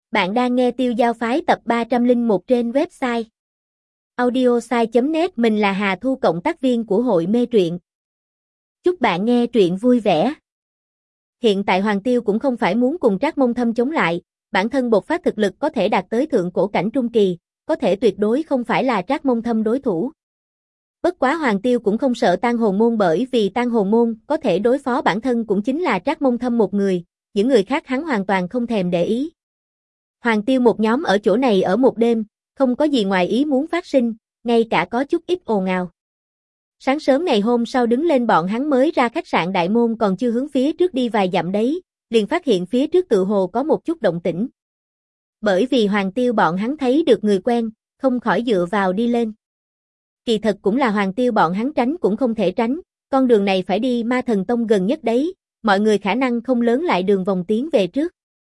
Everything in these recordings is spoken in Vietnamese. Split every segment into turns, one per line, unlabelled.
Bạn đang nghe Tiêu Giao Phái tập 301 trên website audiosai.net. Mình là Hà Thu, cộng tác viên của hội mê truyện. Chúc bạn nghe truyện vui vẻ. Hiện tại Hoàng Tiêu cũng không phải muốn cùng Trác Mông Thâm chống lại, bản thân bộc phát thực lực có thể đạt tới thượng cổ cảnh trung kỳ, có thể tuyệt đối không phải là Trác Mông Thâm đối thủ. Bất quá Hoàng Tiêu cũng không sợ Tang Hồn Môn, bởi vì Tang Hồn Môn có thể đối phó bản thân cũng chính là Trác Mông Thâm một người, những người khác hắn hoàn toàn không thèm để ý. Hoàng Tiêu một nhóm ở chỗ này ở một đêm, không có gì ngoài ý muốn phát sinh, ngay cả có chút ít ồn ào. Sáng sớm ngày hôm sau đứng lên, bọn hắn mới ra khách sạn đại môn, còn chưa hướng phía trước đi vài dặm đấy, liền phát hiện phía trước tự hồ có một chút động tĩnh. Bởi vì Hoàng Tiêu bọn hắn thấy được người quen, không khỏi dựa vào đi lên. Kỳ thật cũng là Hoàng Tiêu bọn hắn tránh cũng không thể tránh, con đường này phải đi Ma Thần Tông gần nhất đấy, mọi người khả năng không lớn lại đường vòng tiến về trước.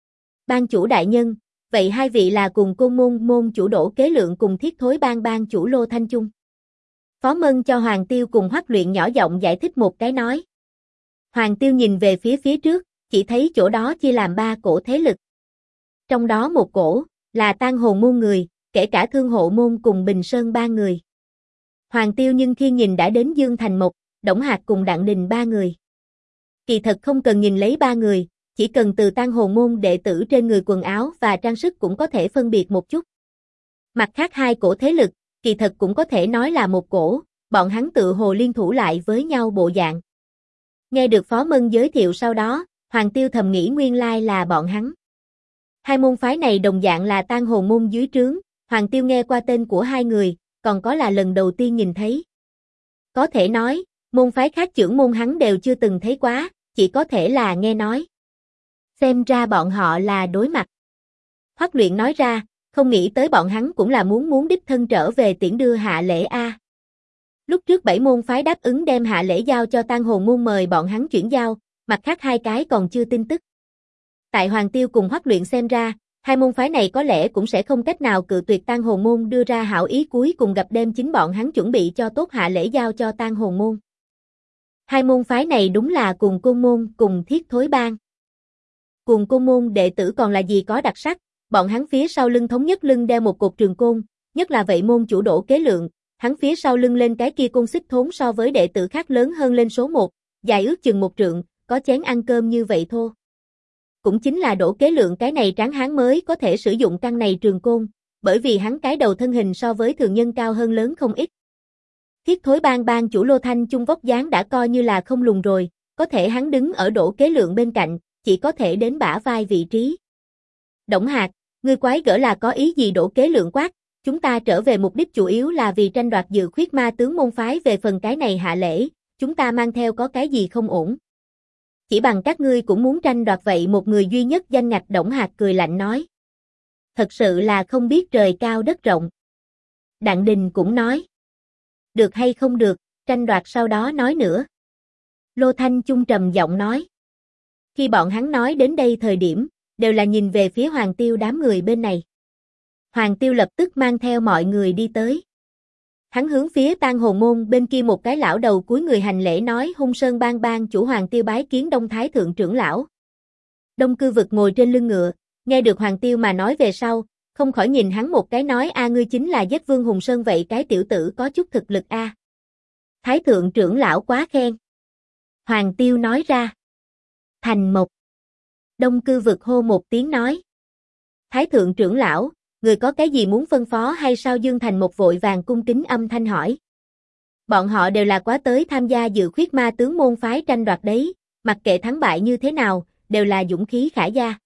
Ban chủ đại nhân, vậy hai vị là cùng Côn Môn môn chủ Đỗ Kế Lượng cùng Thiết Thối Bang ban chủ Lô Thanh Chung. Phó Mân cho Hoàng Tiêu cùng Hoắc Luyện nhỏ giọng giải thích một cái nói. Hoàng Tiêu nhìn về phía trước, chỉ thấy chỗ đó chia làm 3 cổ thế lực. Trong đó một cổ là Tang Hồn Môn người, kể cả Thương Hộ Môn cùng Bình Sơn ba người. Hoàng Tiêu nhưng khi nhìn đã đến Dương Thành Mộc, Đổng Hạc cùng Đặng Đình ba người. Kỳ thật không cần nhìn lấy ba người, chỉ cần từ Tang Hồn Môn đệ tử trên người quần áo và trang sức cũng có thể phân biệt một chút. Mặt khác hai cổ thế lực, kỳ thật cũng có thể nói là một cổ, bọn hắn tự hồ liên thủ lại với nhau bộ dạng. Nghe được Phó Mân giới thiệu sau đó, Hoàng Tiêu thầm nghĩ nguyên lai là bọn hắn. Hai môn phái này đồng dạng là Tang Hồn Môn dưới trướng, Hoàng Tiêu nghe qua tên của hai người, còn có là lần đầu tiên nhìn thấy. Có thể nói, môn phái khác trưởng môn hắn đều chưa từng thấy quá, chỉ có thể là nghe nói. Xem ra bọn họ là đối mặt. Hoắc Luyện nói ra, không nghĩ tới bọn hắn cũng là muốn đích thân trở về tiễn đưa hạ lễ a. Lúc trước 7 môn phái đáp ứng đem hạ lễ giao cho Tang Hồn Môn mời bọn hắn chuyển giao, mặt khác hai cái còn chưa tin tức. Tại Hoàng Tiêu cùng Hoắc Luyện xem ra, hai môn phái này có lẽ cũng sẽ không cách nào cự tuyệt Tang Hồn Môn đưa ra hảo ý, cuối cùng gặp đêm chính bọn hắn chuẩn bị cho tốt hạ lễ giao cho Tang Hồn Môn. Hai môn phái này đúng là cùng Côn Môn cùng Thiết Thối Bang. Cùng Côn Môn đệ tử còn là gì có đặc sắc, bọn hắn phía sau lưng thống nhất lưng đeo một cột trường côn, nhất là vậy môn chủ Đỗ Kế Lượng, hắn phía sau lưng lên cái kia côn xích thốn so với đệ tử khác lớn hơn lên số 1, dài ước chừng 1 trượng, có chén ăn cơm như vậy thô. Cũng chính là Đỗ Kế Lượng cái này tráng hán mới có thể sử dụng căn này trường côn, bởi vì hắn cái đầu thân hình so với thường nhân cao hơn lớn không ít. Thiết Thối Bang ban chủ Lô Thanh Chung vóc dáng đã coi như là không lùn rồi, có thể hắn đứng ở Đỗ Kế Lượng bên cạnh, chỉ có thể đến bả vai vị trí. Đổng Hạc, ngươi quái gở là có ý gì? Đỗ Kế Lượng quát, chúng ta trở về mục đích chủ yếu là vì tranh đoạt Dự Khuyết Ma tướng môn phái, về phần cái này hạ lễ, chúng ta mang theo có cái gì không ổn. Chỉ bằng các ngươi cũng muốn tranh đoạt vậy một người duy nhất danh ngạch? Đổng Hạc cười lạnh nói. Thật sự là không biết trời cao đất rộng. Đặng Đình cũng nói. Được hay không được, tranh đoạt sau đó nói nữa. Lô Thanh Chung trầm giọng nói. Khi bọn hắn nói đến đây thời điểm, đều là nhìn về phía Hoàng Tiêu đám người bên này. Hoàng Tiêu lập tức mang theo mọi người đi tới. Hắn hướng phía Tang Hồn Môn bên kia một cái lão đầu cúi người hành lễ nói, Hung Sơn Bang ban chủ Hoàng Tiêu bái kiến Đông Thái Thượng trưởng lão. Đông Cư Vực ngồi trên lưng ngựa, nghe được Hoàng Tiêu mà nói về sau, không khỏi nhìn hắn một cái nói, a ngươi chính là Giết Vương Hùng Sơn, vậy cái tiểu tử có chút thực lực a. Thái Thượng trưởng lão quá khen. Hoàng Tiêu nói ra. Thành Mộc. Đông Cư Vực hô một tiếng nói. Thái Thượng trưởng lão, người có cái gì muốn phân phó hay sao? Dương Thành Mộc vội vàng cung kính âm thanh hỏi. Bọn họ đều là quá tới tham gia Dự Khuyết Ma tướng môn phái tranh đoạt đấy, mặc kệ thắng bại như thế nào, đều là dũng khí khả gia.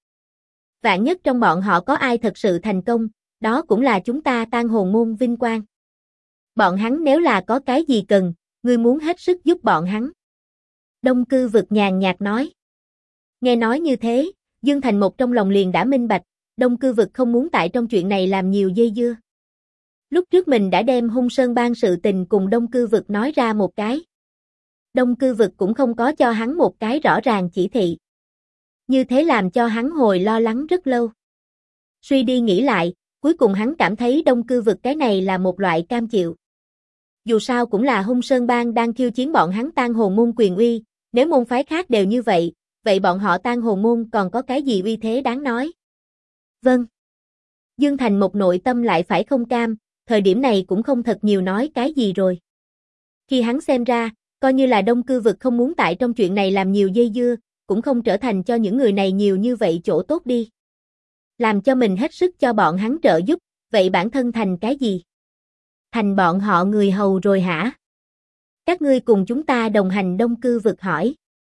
Vạn nhất trong bọn họ có ai thật sự thành công, đó cũng là chúng ta Tang Hồn Môn vinh quang. Bọn hắn nếu là có cái gì cần, ngươi muốn hết sức giúp bọn hắn. Đông Cư Vực nhàn nhạt nói. Nghe nói như thế, Dương Thành Mộc trong lòng liền đã minh bạch, Đông Cư Vực không muốn tại trong chuyện này làm nhiều dây dưa. Lúc trước mình đã đem Hung Sơn Bang sự tình cùng Đông Cư Vực nói ra một cái. Đông Cư Vực cũng không có cho hắn một cái rõ ràng chỉ thị. Như thế làm cho hắn hồi lo lắng rất lâu. Suy đi nghĩ lại, cuối cùng hắn cảm thấy Đông Cư Vực cái này là một loại cam chịu. Dù sao cũng là Hung Sơn Bang đang khiêu chiến bọn hắn Tang Hồn Môn quyền uy, nếu môn phái khác đều như vậy, vậy bọn họ Tang Hồn Môn còn có cái gì uy thế đáng nói. Vâng. Dương Thành một nội tâm lại phải không cam, thời điểm này cũng không thật nhiều nói cái gì rồi. Khi hắn xem ra, coi như là Đông Cư Vực không muốn tại trong chuyện này làm nhiều dây dưa, cũng không trở thành cho những người này nhiều như vậy chỗ tốt đi. Làm cho mình hết sức cho bọn hắn trợ giúp, vậy bản thân thành cái gì? Thành bọn họ người hầu rồi hả? Các ngươi cùng chúng ta đồng hành Đông Cư Vực hỏi.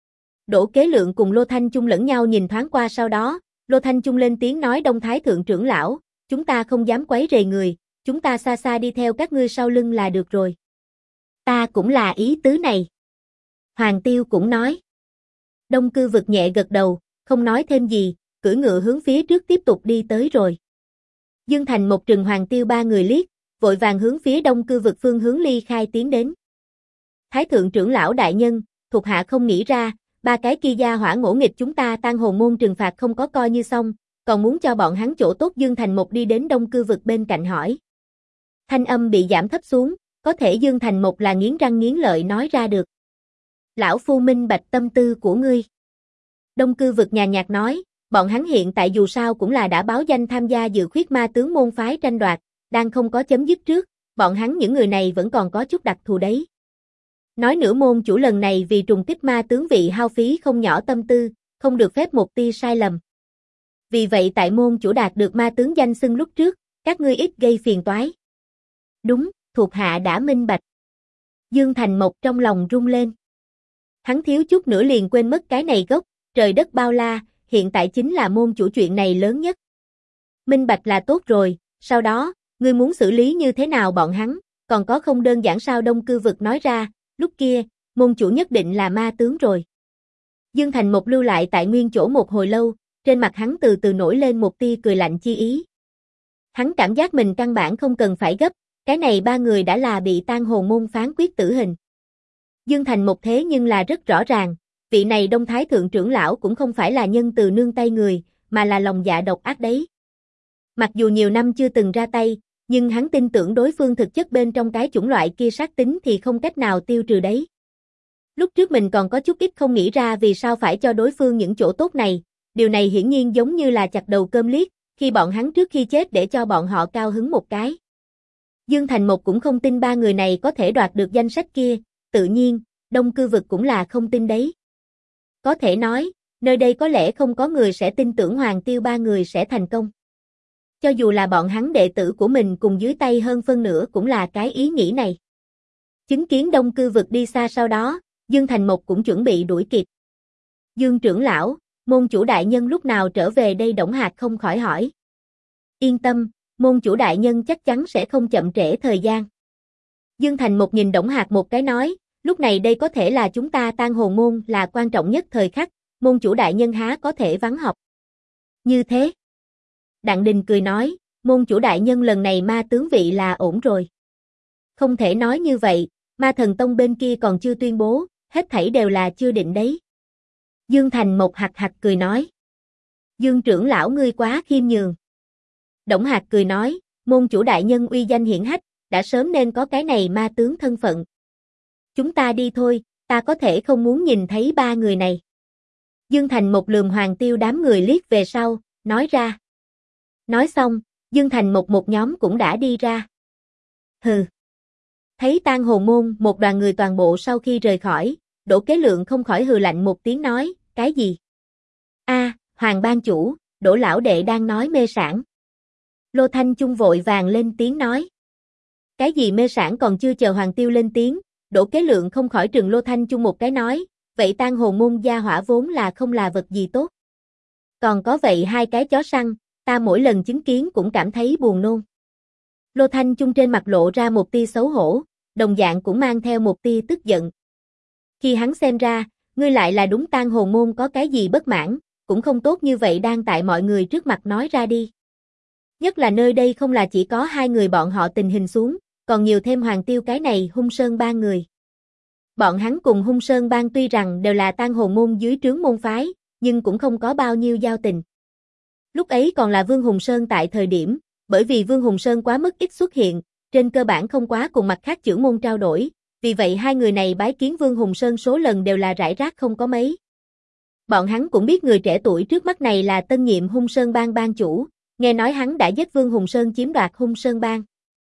Đỗ Kế Lượng cùng Lô Thanh Chung lẫn nhau nhìn thoáng qua, sau đó, Lô Thanh Chung lên tiếng nói: Đông Thái Thượng trưởng lão, chúng ta không dám quấy rầy người, chúng ta xa xa đi theo các ngươi sau lưng là được rồi. Ta cũng là ý tứ này. Hoàng Tiêu cũng nói. Đông Cư Vực nhẹ gật đầu, không nói thêm gì, cưỡi ngựa hướng phía trước tiếp tục đi tới rồi. Dương Thành một Trừng Hoàng Tiêu ba người liếc, vội vàng hướng phía Đông Cư Vực phương hướng ly khai tiến đến. Thái Thượng trưởng lão đại nhân, thuộc hạ không nghĩ ra, ba cái kia gia hỏa ngỗ nghịch chúng ta Tang Hồn môn trừng phạt không có coi như xong, còn muốn cho bọn hắn chỗ tốt. Dương Thành một đi đến Đông Cư Vực bên cạnh hỏi. Thanh âm bị giảm thấp xuống, có thể Dương Thành một là nghiến răng nghiến lợi nói ra được. Lão phu minh bạch tâm tư của ngươi. Đông Cư Vực nhàn nhạt nói, bọn hắn hiện tại dù sao cũng là đã báo danh tham gia dự khuyết ma tướng môn phái tranh đoạt, đang không có chấm dứt trước, bọn hắn những người này vẫn còn có chút đặc thù đấy. Nói nữa môn chủ lần này vì trùng kích ma tướng vị hao phí không nhỏ tâm tư, không được phép một tia sai lầm. Vì vậy tại môn chủ đạt được ma tướng danh xưng lúc trước, các ngươi ít gây phiền toái. Đúng, thuộc hạ đã minh bạch. Dương Thành Mộc trong lòng rung lên. Hắn thiếu chút nữa liền quên mất cái này gốc, trời đất bao la, hiện tại chính là môn chủ chuyện này lớn nhất. Minh bạch là tốt rồi, sau đó, ngươi muốn xử lý như thế nào bọn hắn, còn có không đơn giản sao? Đông Cư Vực nói ra, lúc kia, môn chủ nhất định là ma tướng rồi. Dương Thành Mộc lưu lại tại nguyên chỗ một hồi lâu, trên mặt hắn từ từ nổi lên một tia cười lạnh chi ý. Hắn cảm giác mình căn bản không cần phải gấp, cái này ba người đã là bị Tang Hồn môn phán quyết tử hình. Dương Thành Mộc thế nhưng là rất rõ ràng, vị này Đông Thái Thượng trưởng lão cũng không phải là nhân từ nương tay người, mà là lòng dạ độc ác đấy. Mặc dù nhiều năm chưa từng ra tay, nhưng hắn tin tưởng đối phương thực chất bên trong cái chủng loại kia sát tính thì không cách nào tiêu trừ đấy. Lúc trước mình còn có chút ít không nghĩ ra vì sao phải cho đối phương những chỗ tốt này, điều này hiển nhiên giống như là chặt đầu cơm liếc, khi bọn hắn trước khi chết để cho bọn họ cao hứng một cái. Dương Thành Mộc cũng không tin ba người này có thể đoạt được danh sách kia, tự nhiên, Đông Cư Vực cũng là không tin đấy. Có thể nói, nơi đây có lẽ không có người sẽ tin tưởng Hoàng Tiêu ba người sẽ thành công. Cho dù là bọn hắn đệ tử của mình cùng dưới tay hơn phân nửa cũng là cái ý nghĩ này. Chứng kiến Đông Cư Vực đi xa sau đó, Dương Thành Mộc cũng chuẩn bị đuổi kịp. Dương trưởng lão, môn chủ đại nhân lúc nào trở về đây? Đổng Hạc không khỏi hỏi. Yên tâm, môn chủ đại nhân chắc chắn sẽ không chậm trễ thời gian. Dương Thành Mộc nhìn Đổng Hạc một cái nói, lúc này đây có thể là chúng ta Tang Hồn môn là quan trọng nhất thời khắc, môn chủ đại nhân há có thể vắng học. Như thế. Đặng Đình cười nói, môn chủ đại nhân lần này ma tướng vị là ổn rồi. Không thể nói như vậy, ma thần tông bên kia còn chưa tuyên bố, hết thảy đều là chưa định đấy. Dương Thành Mộc hạc hạc cười nói. Dương trưởng lão ngươi quá khiêm nhường. Đổng Hạc cười nói, môn chủ đại nhân uy danh hiển hách, đã sớm nên có cái này ma tướng thân phận. Chúng ta đi thôi, ta có thể không muốn nhìn thấy ba người này. Dương Thành Mộc lườm Hoàng Tiêu đám người liếc về sau, nói ra. Nói xong, Dương Thành Mộc một nhóm cũng đã đi ra. Hừ. Thấy Tang Hồn môn một đoàn người toàn bộ sau khi rời khỏi, Đỗ Kế Lượng không khỏi hừ lạnh một tiếng nói, cái gì? A, Hoàng ban chủ, Đỗ lão đệ đang nói mê sảng. Lô Thanh Chung vội vàng lên tiếng nói. Cái gì mê sảng? Còn chưa chờ Hoàng Tiêu lên tiếng, Đỗ Kế Lượng không khỏi trừng Lô Thanh Chung một cái nói, vậy Tang Hồn môn gia hỏa vốn là không là vật gì tốt. Còn có vậy hai cái chó săn, ta mỗi lần chứng kiến cũng cảm thấy buồn nôn. Lô Thanh Chung trên mặt lộ ra một tia xấu hổ, đồng dạng cũng mang theo một tia tức giận. Khi hắn xem ra, ngươi lại là đúng Tang Hồn môn có cái gì bất mãn, cũng không tốt như vậy đang tại mọi người trước mặt nói ra đi. Nhất là nơi đây không là chỉ có hai người bọn họ tình hình xuống, còn nhiều thêm Hoàng Tiêu cái này Hung Sơn Bang người. Bọn hắn cùng Hung Sơn Bang tuy rằng đều là Tang Hồn môn dưới trướng môn phái, nhưng cũng không có bao nhiêu giao tình. Lúc ấy còn là Vương Hùng Sơn tại thời điểm, bởi vì Vương Hùng Sơn quá mức ít xuất hiện, trên cơ bản không quá cùng mặt khác chưởng môn trao đổi, vì vậy hai người này bái kiến Vương Hùng Sơn số lần đều là rải rác không có mấy. Bọn hắn cũng biết người trẻ tuổi trước mắt này là tân nhiệm Hung Sơn Bang bang chủ, nghe nói hắn đã giết Vương Hùng Sơn chiếm đoạt Hung Sơn Bang.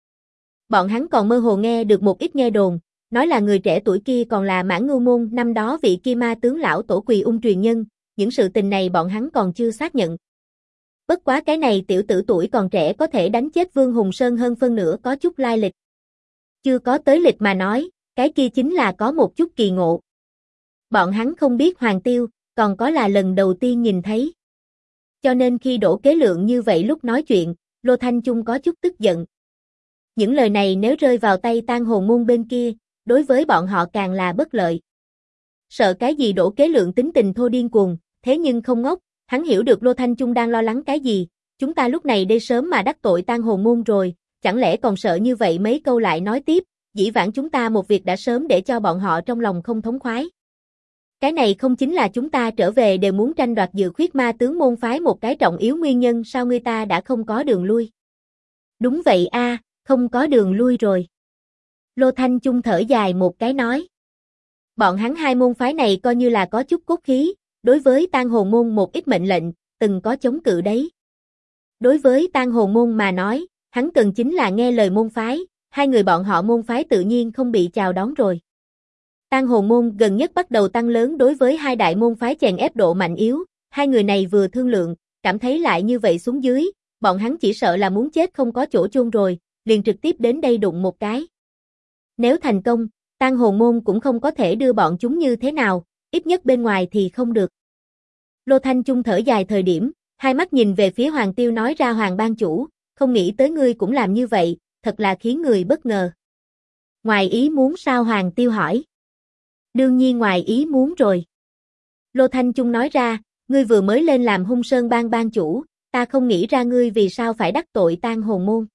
Bọn hắn còn mơ hồ nghe được một ít nghe đồn, nói là người trẻ tuổi kia còn là Mãn Ngưu Môn năm đó vị kia ma tướng lão tổ Quỳ Ung truyền nhân, những sự tình này bọn hắn còn chưa xác nhận. Bất quá cái này tiểu tử tuổi còn trẻ có thể đánh chết Vương Hùng Sơn hơn phân nửa có chút lai lịch. Chưa có tới lịch mà nói, cái kia chính là có một chút kỳ ngộ. Bọn hắn không biết Hoàng Tiêu, còn có là lần đầu tiên nhìn thấy. Cho nên khi Đỗ Kế Lượng như vậy lúc nói chuyện, Lô Thanh Chung có chút tức giận. Những lời này nếu rơi vào tay Tang Hồn Môn bên kia, đối với bọn họ càng là bất lợi. Sợ cái gì Đỗ Kế Lượng tính tình thô điên cuồng, thế nhưng không ngốc, hắn hiểu được Lô Thanh Chung đang lo lắng cái gì, chúng ta lúc này đây sớm mà đắc tội Tang Hồn Môn rồi, chẳng lẽ còn sợ như vậy mấy câu lại nói tiếp, dĩ vãng chúng ta một việc đã sớm để cho bọn họ trong lòng không thống khoái. Cái này không chính là chúng ta trở về đều muốn tranh đoạt Dự Khuyết Ma tướng môn phái một cái trọng yếu nguyên nhân sao người ta đã không có đường lui? Đúng vậy a, không có đường lui rồi. Lô Thanh Chung thở dài một cái nói. Bọn hắn hai môn phái này coi như là có chút cốt khí, đối với Tang Hồn Môn một ít mệnh lệnh, từng có chống cự đấy. Đối với Tang Hồn Môn mà nói, hắn cần chính là nghe lời môn phái, hai người bọn họ môn phái tự nhiên không bị chào đón rồi. Tang Hồn Môn gần nhất bắt đầu tăng lớn đối với hai đại môn phái chèn ép độ mạnh yếu, hai người này vừa thương lượng, cảm thấy lại như vậy xuống dưới, bọn hắn chỉ sợ là muốn chết không có chỗ chôn rồi, liền trực tiếp đến đây đụng một cái. Nếu thành công, Tang Hồn Môn cũng không có thể đưa bọn chúng như thế nào, ít nhất bên ngoài thì không được. Lô Thanh Chung thở dài thời điểm, hai mắt nhìn về phía Hoàng Tiêu nói ra Hoàng ban chủ, không nghĩ tới ngươi cũng làm như vậy, thật là khiến người bất ngờ. Ngoài ý muốn sao Hoàng Tiêu hỏi? Đương nhiên ngoài ý muốn rồi. Lô Thanh Chung nói ra, ngươi vừa mới lên làm Hung Sơn Bang ban chủ, ta không nghĩ ra ngươi vì sao phải đắc tội Tang Hồn Môn.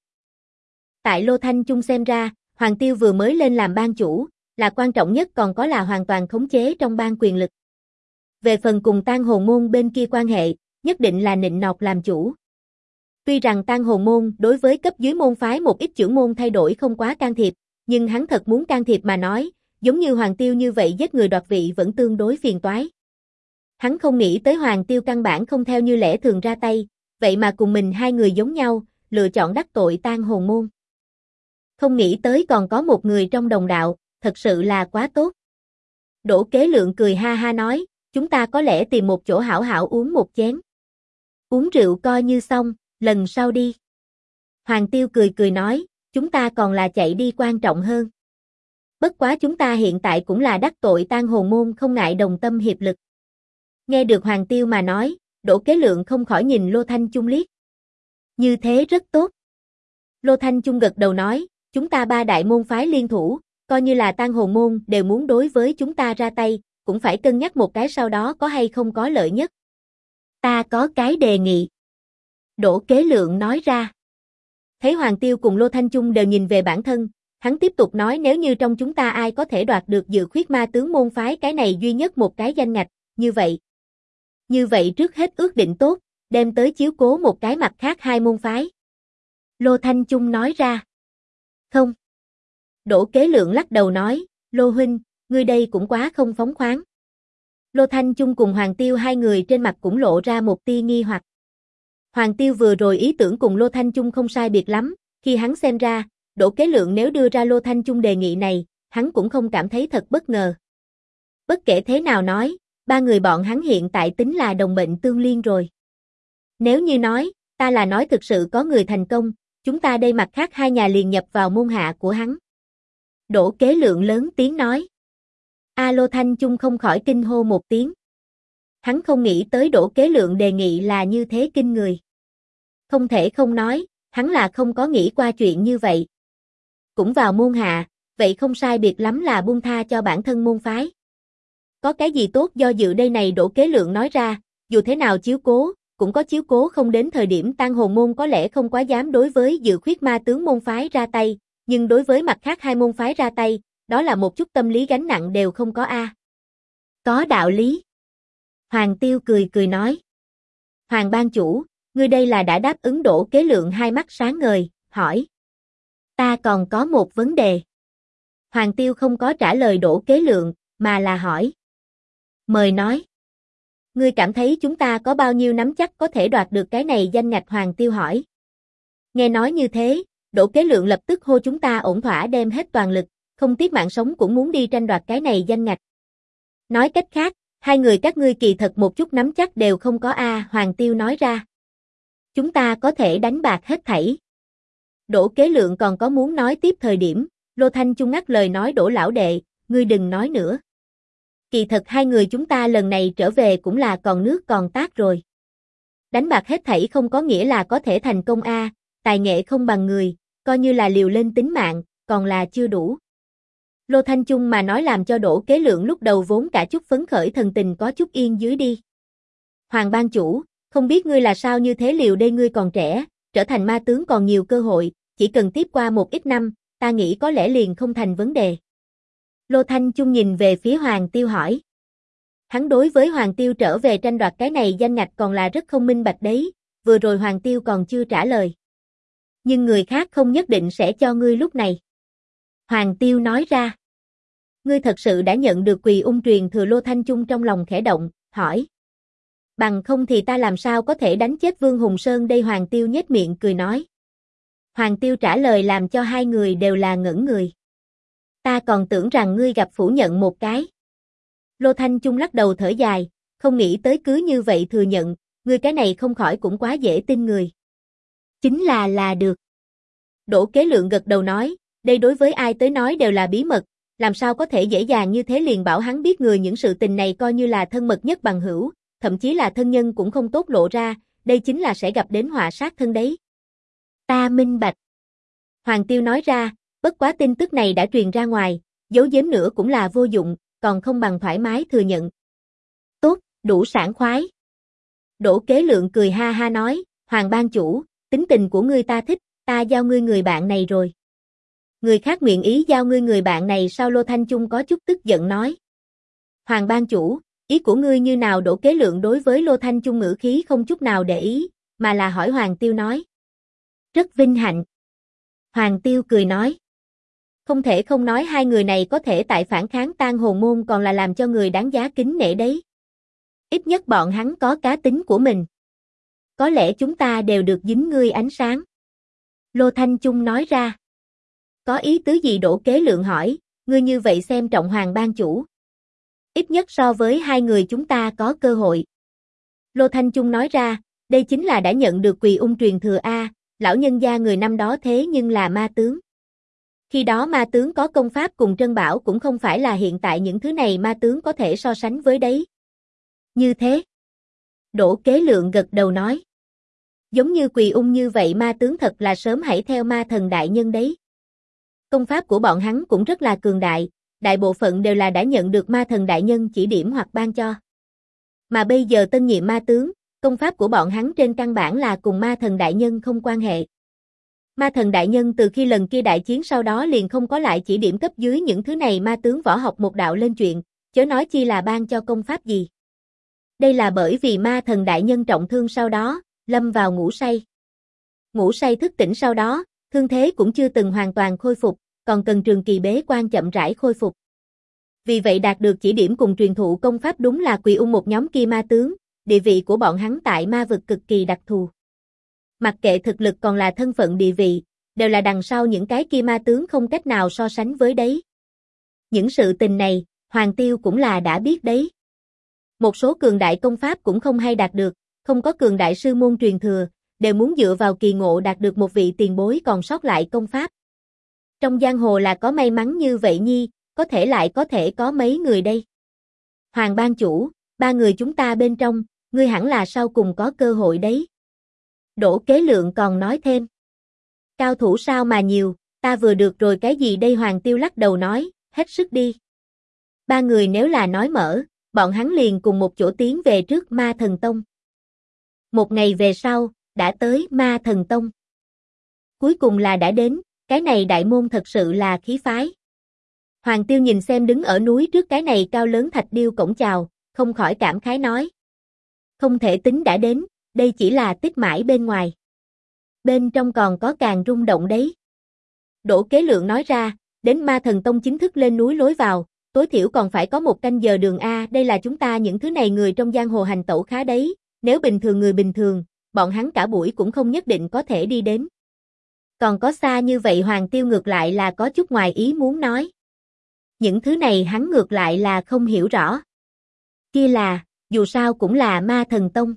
Tại Lô Thanh Chung xem ra, Hoàng Tiêu vừa mới lên làm ban chủ, là quan trọng nhất còn có là hoàn toàn khống chế trong bang quyền lực. Về phần cùng Tang Hồn Môn bên kia quan hệ, nhất định là nịnh nọt làm chủ. Tuy rằng Tang Hồn Môn đối với cấp dưới môn phái một ít trưởng môn thay đổi không quá can thiệp, nhưng hắn thật muốn can thiệp mà nói, giống như Hoàng Tiêu như vậy giết người đoạt vị vẫn tương đối phiền toái. Hắn không nghĩ tới Hoàng Tiêu căn bản không theo như lẽ thường ra tay, vậy mà cùng mình hai người giống nhau, lựa chọn đắc tội Tang Hồn Môn. Không nghĩ tới còn có một người trong đồng đạo, thật sự là quá tốt. Đỗ Kế Lượng cười ha ha nói, chúng ta có lẽ tìm một chỗ hảo hảo uống một chén. Uống rượu coi như xong, lần sau đi. Hoàng Tiêu cười cười nói, chúng ta còn là chạy đi quan trọng hơn. Bất quá chúng ta hiện tại cũng là đắc tội Tang Hồn Môn không ngại đồng tâm hiệp lực. Nghe được Hoàng Tiêu mà nói, Đỗ Kế Lượng không khỏi nhìn Lô Thanh Chung liếc. Như thế rất tốt. Lô Thanh Chung gật đầu nói, chúng ta ba đại môn phái liên thủ, coi như là Tang Hồn Môn đều muốn đối với chúng ta ra tay, cũng phải cân nhắc một cái sau đó có hay không có lợi nhất. Ta có cái đề nghị. Đỗ Kế Lượng nói ra. Thấy Hoàng Tiêu cùng Lô Thanh Chung đều nhìn về bản thân, hắn tiếp tục nói nếu như trong chúng ta ai có thể đoạt được Dự Khuyết Ma tướng môn phái cái này duy nhất một cái danh ngạch, như vậy. Như vậy trước hết ước định tốt, đem tới chiếu cố một cái mặt khác hai môn phái. Lô Thanh Chung nói ra. Không. Đỗ Kế Lượng lắc đầu nói, Lô huynh, ngươi đây cũng quá không phóng khoáng. Lô Thanh Chung cùng Hoàng Tiêu hai người trên mặt cũng lộ ra một tia nghi hoặc. Hoàng Tiêu vừa rồi ý tưởng cùng Lô Thanh Chung không sai biệt lắm, khi hắn xem ra, Đỗ Kế Lượng nếu đưa ra Lô Thanh Chung đề nghị này, hắn cũng không cảm thấy thật bất ngờ. Bất kể thế nào nói, ba người bọn hắn hiện tại tính là đồng bệnh tương liên rồi. Nếu như nói, ta là nói thực sự có người thành công, chúng ta đây mặt khác hai nhà liền nhập vào môn hạ của hắn. Đỗ Kế Lượng lớn tiếng nói. Lô Thanh Chung không khỏi kinh hô một tiếng. Hắn không nghĩ tới Đỗ Kế Lượng đề nghị là như thế kinh người. Không thể không nói, hắn là không có nghĩ qua chuyện như vậy. Cũng vào môn hạ, vậy không sai biệt lắm là buông tha cho bản thân môn phái. Có cái gì tốt do dự đây này Đỗ Kế Lượng nói ra, dù thế nào chiếu cố, cũng có chiếu cố không đến thời điểm Tang Hồn Môn có lẽ không quá dám đối với Dự Khuyết Ma tướng môn phái ra tay, nhưng đối với mặt khác hai môn phái ra tay, đó là một chút tâm lý gánh nặng đều không có a. Có đạo lý. Hoàng Tiêu cười cười nói. Hoàng ban chủ, ngươi đây là đã đáp ứng Đỗ Kế Lượng hai mắt sáng ngời, hỏi. Ta còn có một vấn đề. Hoàng Tiêu không có trả lời Đỗ Kế Lượng, mà là hỏi. Mời nói. Ngươi cảm thấy chúng ta có bao nhiêu nắm chắc có thể đoạt được cái này danh ngạch? Hoàng Tiêu hỏi. Nghe nói như thế, Đỗ Kế Lượng lập tức hô chúng ta ổn thỏa đem hết toàn lực, không tiếc mạng sống cũng muốn đi tranh đoạt cái này danh ngạch. Nói cách khác, hai người các ngươi kỳ thật một chút nắm chắc đều không có a. Hoàng Tiêu nói ra. Chúng ta có thể đánh bạc hết thảy. Đỗ Kế Lượng còn có muốn nói tiếp thời điểm, Lô Thanh Chung ngắt lời nói: Đỗ lão đệ, ngươi đừng nói nữa. Kỳ thật hai người chúng ta lần này trở về cũng là còn nước còn tát rồi. Đánh bạc hết thảy không có nghĩa là có thể thành công a, tài nghệ không bằng người, coi như là liều lên tính mạng, còn là chưa đủ. Lô Thanh Chung mà nói làm cho Đỗ Kế Lượng lúc đầu vốn cả chút phấn khởi thần tình có chút yên dưới đi. Hoàng ban chủ, không biết ngươi là sao như thế liều đây, ngươi còn trẻ, trở thành ma tướng còn nhiều cơ hội, chỉ cần tiếp qua một ít năm, ta nghĩ có lẽ liền không thành vấn đề. Lô Thanh Chung nhìn về phía Hoàng Tiêu hỏi. Hắn đối với Hoàng Tiêu trở về tranh đoạt cái này danh ngạch còn là rất không minh bạch đấy, vừa rồi Hoàng Tiêu còn chưa trả lời. Nhưng người khác không nhất định sẽ cho ngươi lúc này. Hoàng Tiêu nói ra. Ngươi thật sự đã nhận được Quỳ Ung truyền thừa? Lô Thanh Chung trong lòng khẽ động, hỏi. Bằng không thì ta làm sao có thể đánh chết Vương Hùng Sơn đây? Hoàng Tiêu nhếch miệng cười nói. Hoàng Tiêu trả lời làm cho hai người đều là ngẩn người. Ta còn tưởng rằng ngươi gặp phủ nhận một cái. Lô Thanh Chung lắc đầu thở dài, không nghĩ tới cứ như vậy thừa nhận, ngươi cái này không khỏi cũng quá dễ tin người. Chính là được. Đỗ Kế Lượng gật đầu nói, đây đối với ai tới nói đều là bí mật, làm sao có thể dễ dàng như thế liền bảo hắn biết người, những sự tình này coi như là thân mật nhất bằng hữu, thậm chí là thân nhân cũng không tốt lộ ra, đây chính là sẽ gặp đến họa sát thân đấy. Ta minh bạch. Hoàng Tiêu nói ra, bất quá tin tức này đã truyền ra ngoài, giấu giếm nữa cũng là vô dụng, còn không bằng thoải mái thừa nhận. Tốt, đủ sảng khoái. Đỗ Kế Lượng cười ha ha nói, Hoàng ban chủ, tính tình của ngươi ta thích, ta giao ngươi người bạn này rồi. Người khác nguyện ý giao ngươi người bạn này sao? Lô Thanh Chung có chút tức giận nói. Hoàng ban chủ, ý của ngươi như nào? Đỗ Kế Lượng đối với Lô Thanh Chung ngữ khí không chút nào để ý, mà là hỏi Hoàng Tiêu nói. Rất vinh hạnh. Hoàng Tiêu cười nói. Không thể không nói hai người này có thể tại phản kháng Tang Hồn môn còn là làm cho người đáng giá kính nể đấy. Ít nhất bọn hắn có cá tính của mình. Có lẽ chúng ta đều được dính ngươi ánh sáng. Lô Thanh Chung nói ra. Có ý tứ gì? Đỗ Kế Lượng hỏi, ngươi như vậy xem trọng Hoàng ban chủ. Ít nhất so với hai người chúng ta có cơ hội. Lô Thanh Chung nói ra, đây chính là đã nhận được Quỳ Ung truyền thừa a, lão nhân gia người năm đó thế nhưng là ma tướng. Khi đó ma tướng có công pháp cùng trân bảo cũng không phải là hiện tại những thứ này ma tướng có thể so sánh với đấy. Như thế. Đỗ Kế Lượng gật đầu nói. Giống như Quỳ Ung như vậy ma tướng thật là sớm hãy theo ma thần đại nhân đấy. Công pháp của bọn hắn cũng rất là cường đại, đại bộ phận đều là đã nhận được ma thần đại nhân chỉ điểm hoặc ban cho. Mà bây giờ tân nhiệm ma tướng, công pháp của bọn hắn trên căn bản là cùng ma thần đại nhân không quan hệ. Ma thần đại nhân từ khi lần kia đại chiến sau đó liền không có lại chỉ điểm cấp dưới những thứ này ma tướng võ học một đạo lên chuyện, chớ nói chi là ban cho công pháp gì. Đây là bởi vì ma thần đại nhân trọng thương sau đó, lâm vào ngủ say. Ngủ say thức tỉnh sau đó, thương thế cũng chưa từng hoàn toàn khôi phục, còn cần trường kỳ bế quan chậm rãi khôi phục. Vì vậy đạt được chỉ điểm cùng truyền thụ công pháp đúng là Quỳ Ung một nhóm kia ma tướng, địa vị của bọn hắn tại ma vực cực kỳ đặc thù. Mặc kệ thực lực còn là thân phận địa vị, đều là đằng sau những cái kia ma tướng không cách nào so sánh với đấy. Những sự tình này, Hoàng Tiêu cũng là đã biết đấy. Một số cường đại công pháp cũng không hay đạt được, không có cường đại sư môn truyền thừa, đều muốn dựa vào kỳ ngộ đạt được một vị tiền bối còn sót lại công pháp. Trong giang hồ là có may mắn như vậy nhi, có thể có mấy người đây. Hoàng ban chủ, ba người chúng ta bên trong, ngươi hẳn là sau cùng có cơ hội đấy. Đỗ Kế Lượng còn nói thêm. Cao thủ sao mà nhiều, ta vừa được rồi cái gì đây? Hoàng Tiêu lắc đầu nói, hết sức đi. Ba người nếu là nói mở, bọn hắn liền cùng một chỗ tiến về trước Ma Thần Tông. Một ngày về sau, đã tới Ma Thần Tông. Cuối cùng là đã đến, cái này đại môn thật sự là khí phái. Hoàng Tiêu nhìn xem đứng ở núi trước cái này cao lớn thạch điêu cổng chào, không khỏi cảm khái nói. Không thể tính đã đến, đây chỉ là tích mãi bên ngoài. Bên trong còn có càng rung động đấy. Đỗ Kế Lượng nói ra, đến Ma Thần Tông chính thức lên núi lối vào, tối thiểu còn phải có 1 canh giờ đường a, đây là chúng ta những thứ này người trong giang hồ hành tẩu khá đấy, nếu bình thường người bình thường, bọn hắn cả buổi cũng không nhất định có thể đi đến. Còn có xa như vậy Hoàng Tiêu ngược lại là có chút ngoài ý muốn nói. Những thứ này hắn ngược lại là không hiểu rõ. Kia là, dù sao cũng là Ma Thần Tông.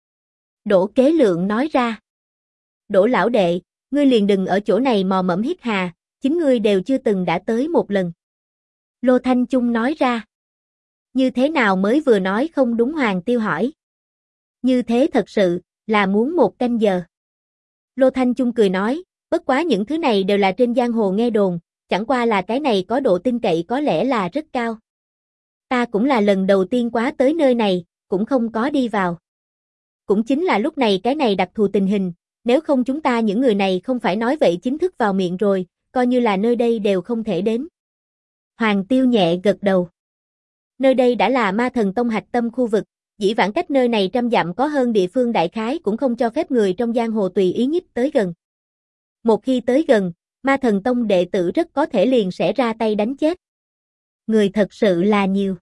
Đỗ Kế Lượng nói ra. Đỗ lão đệ, ngươi liền đừng ở chỗ này mò mẫm hít hà, chính ngươi đều chưa từng đã tới một lần. Lô Thanh Chung nói ra. Như thế nào mới vừa nói không đúng Hoàng Tiêu hỏi. Như thế thật sự, là muốn 1 canh giờ. Lô Thanh Chung cười nói, bất quá những thứ này đều là trên giang hồ nghe đồn, chẳng qua là cái này có độ tin cậy có lẽ là rất cao. Ta cũng là lần đầu tiên quá tới nơi này, cũng không có đi vào. Cũng chính là lúc này cái này đặc thù tình hình, nếu không chúng ta những người này không phải nói vậy chính thức vào miệng rồi, coi như là nơi đây đều không thể đến. Hoàng Tiêu nhẹ gật đầu. Nơi đây đã là Ma Thần Tông hạch tâm khu vực, dĩ vãng cách nơi này 100 dặm có hơn địa phương đại khái cũng không cho phép người trong giang hồ tùy ý nhích tới gần. Một khi tới gần, Ma Thần Tông đệ tử rất có thể liền sẽ ra tay đánh chết. Người thật sự là nhiều.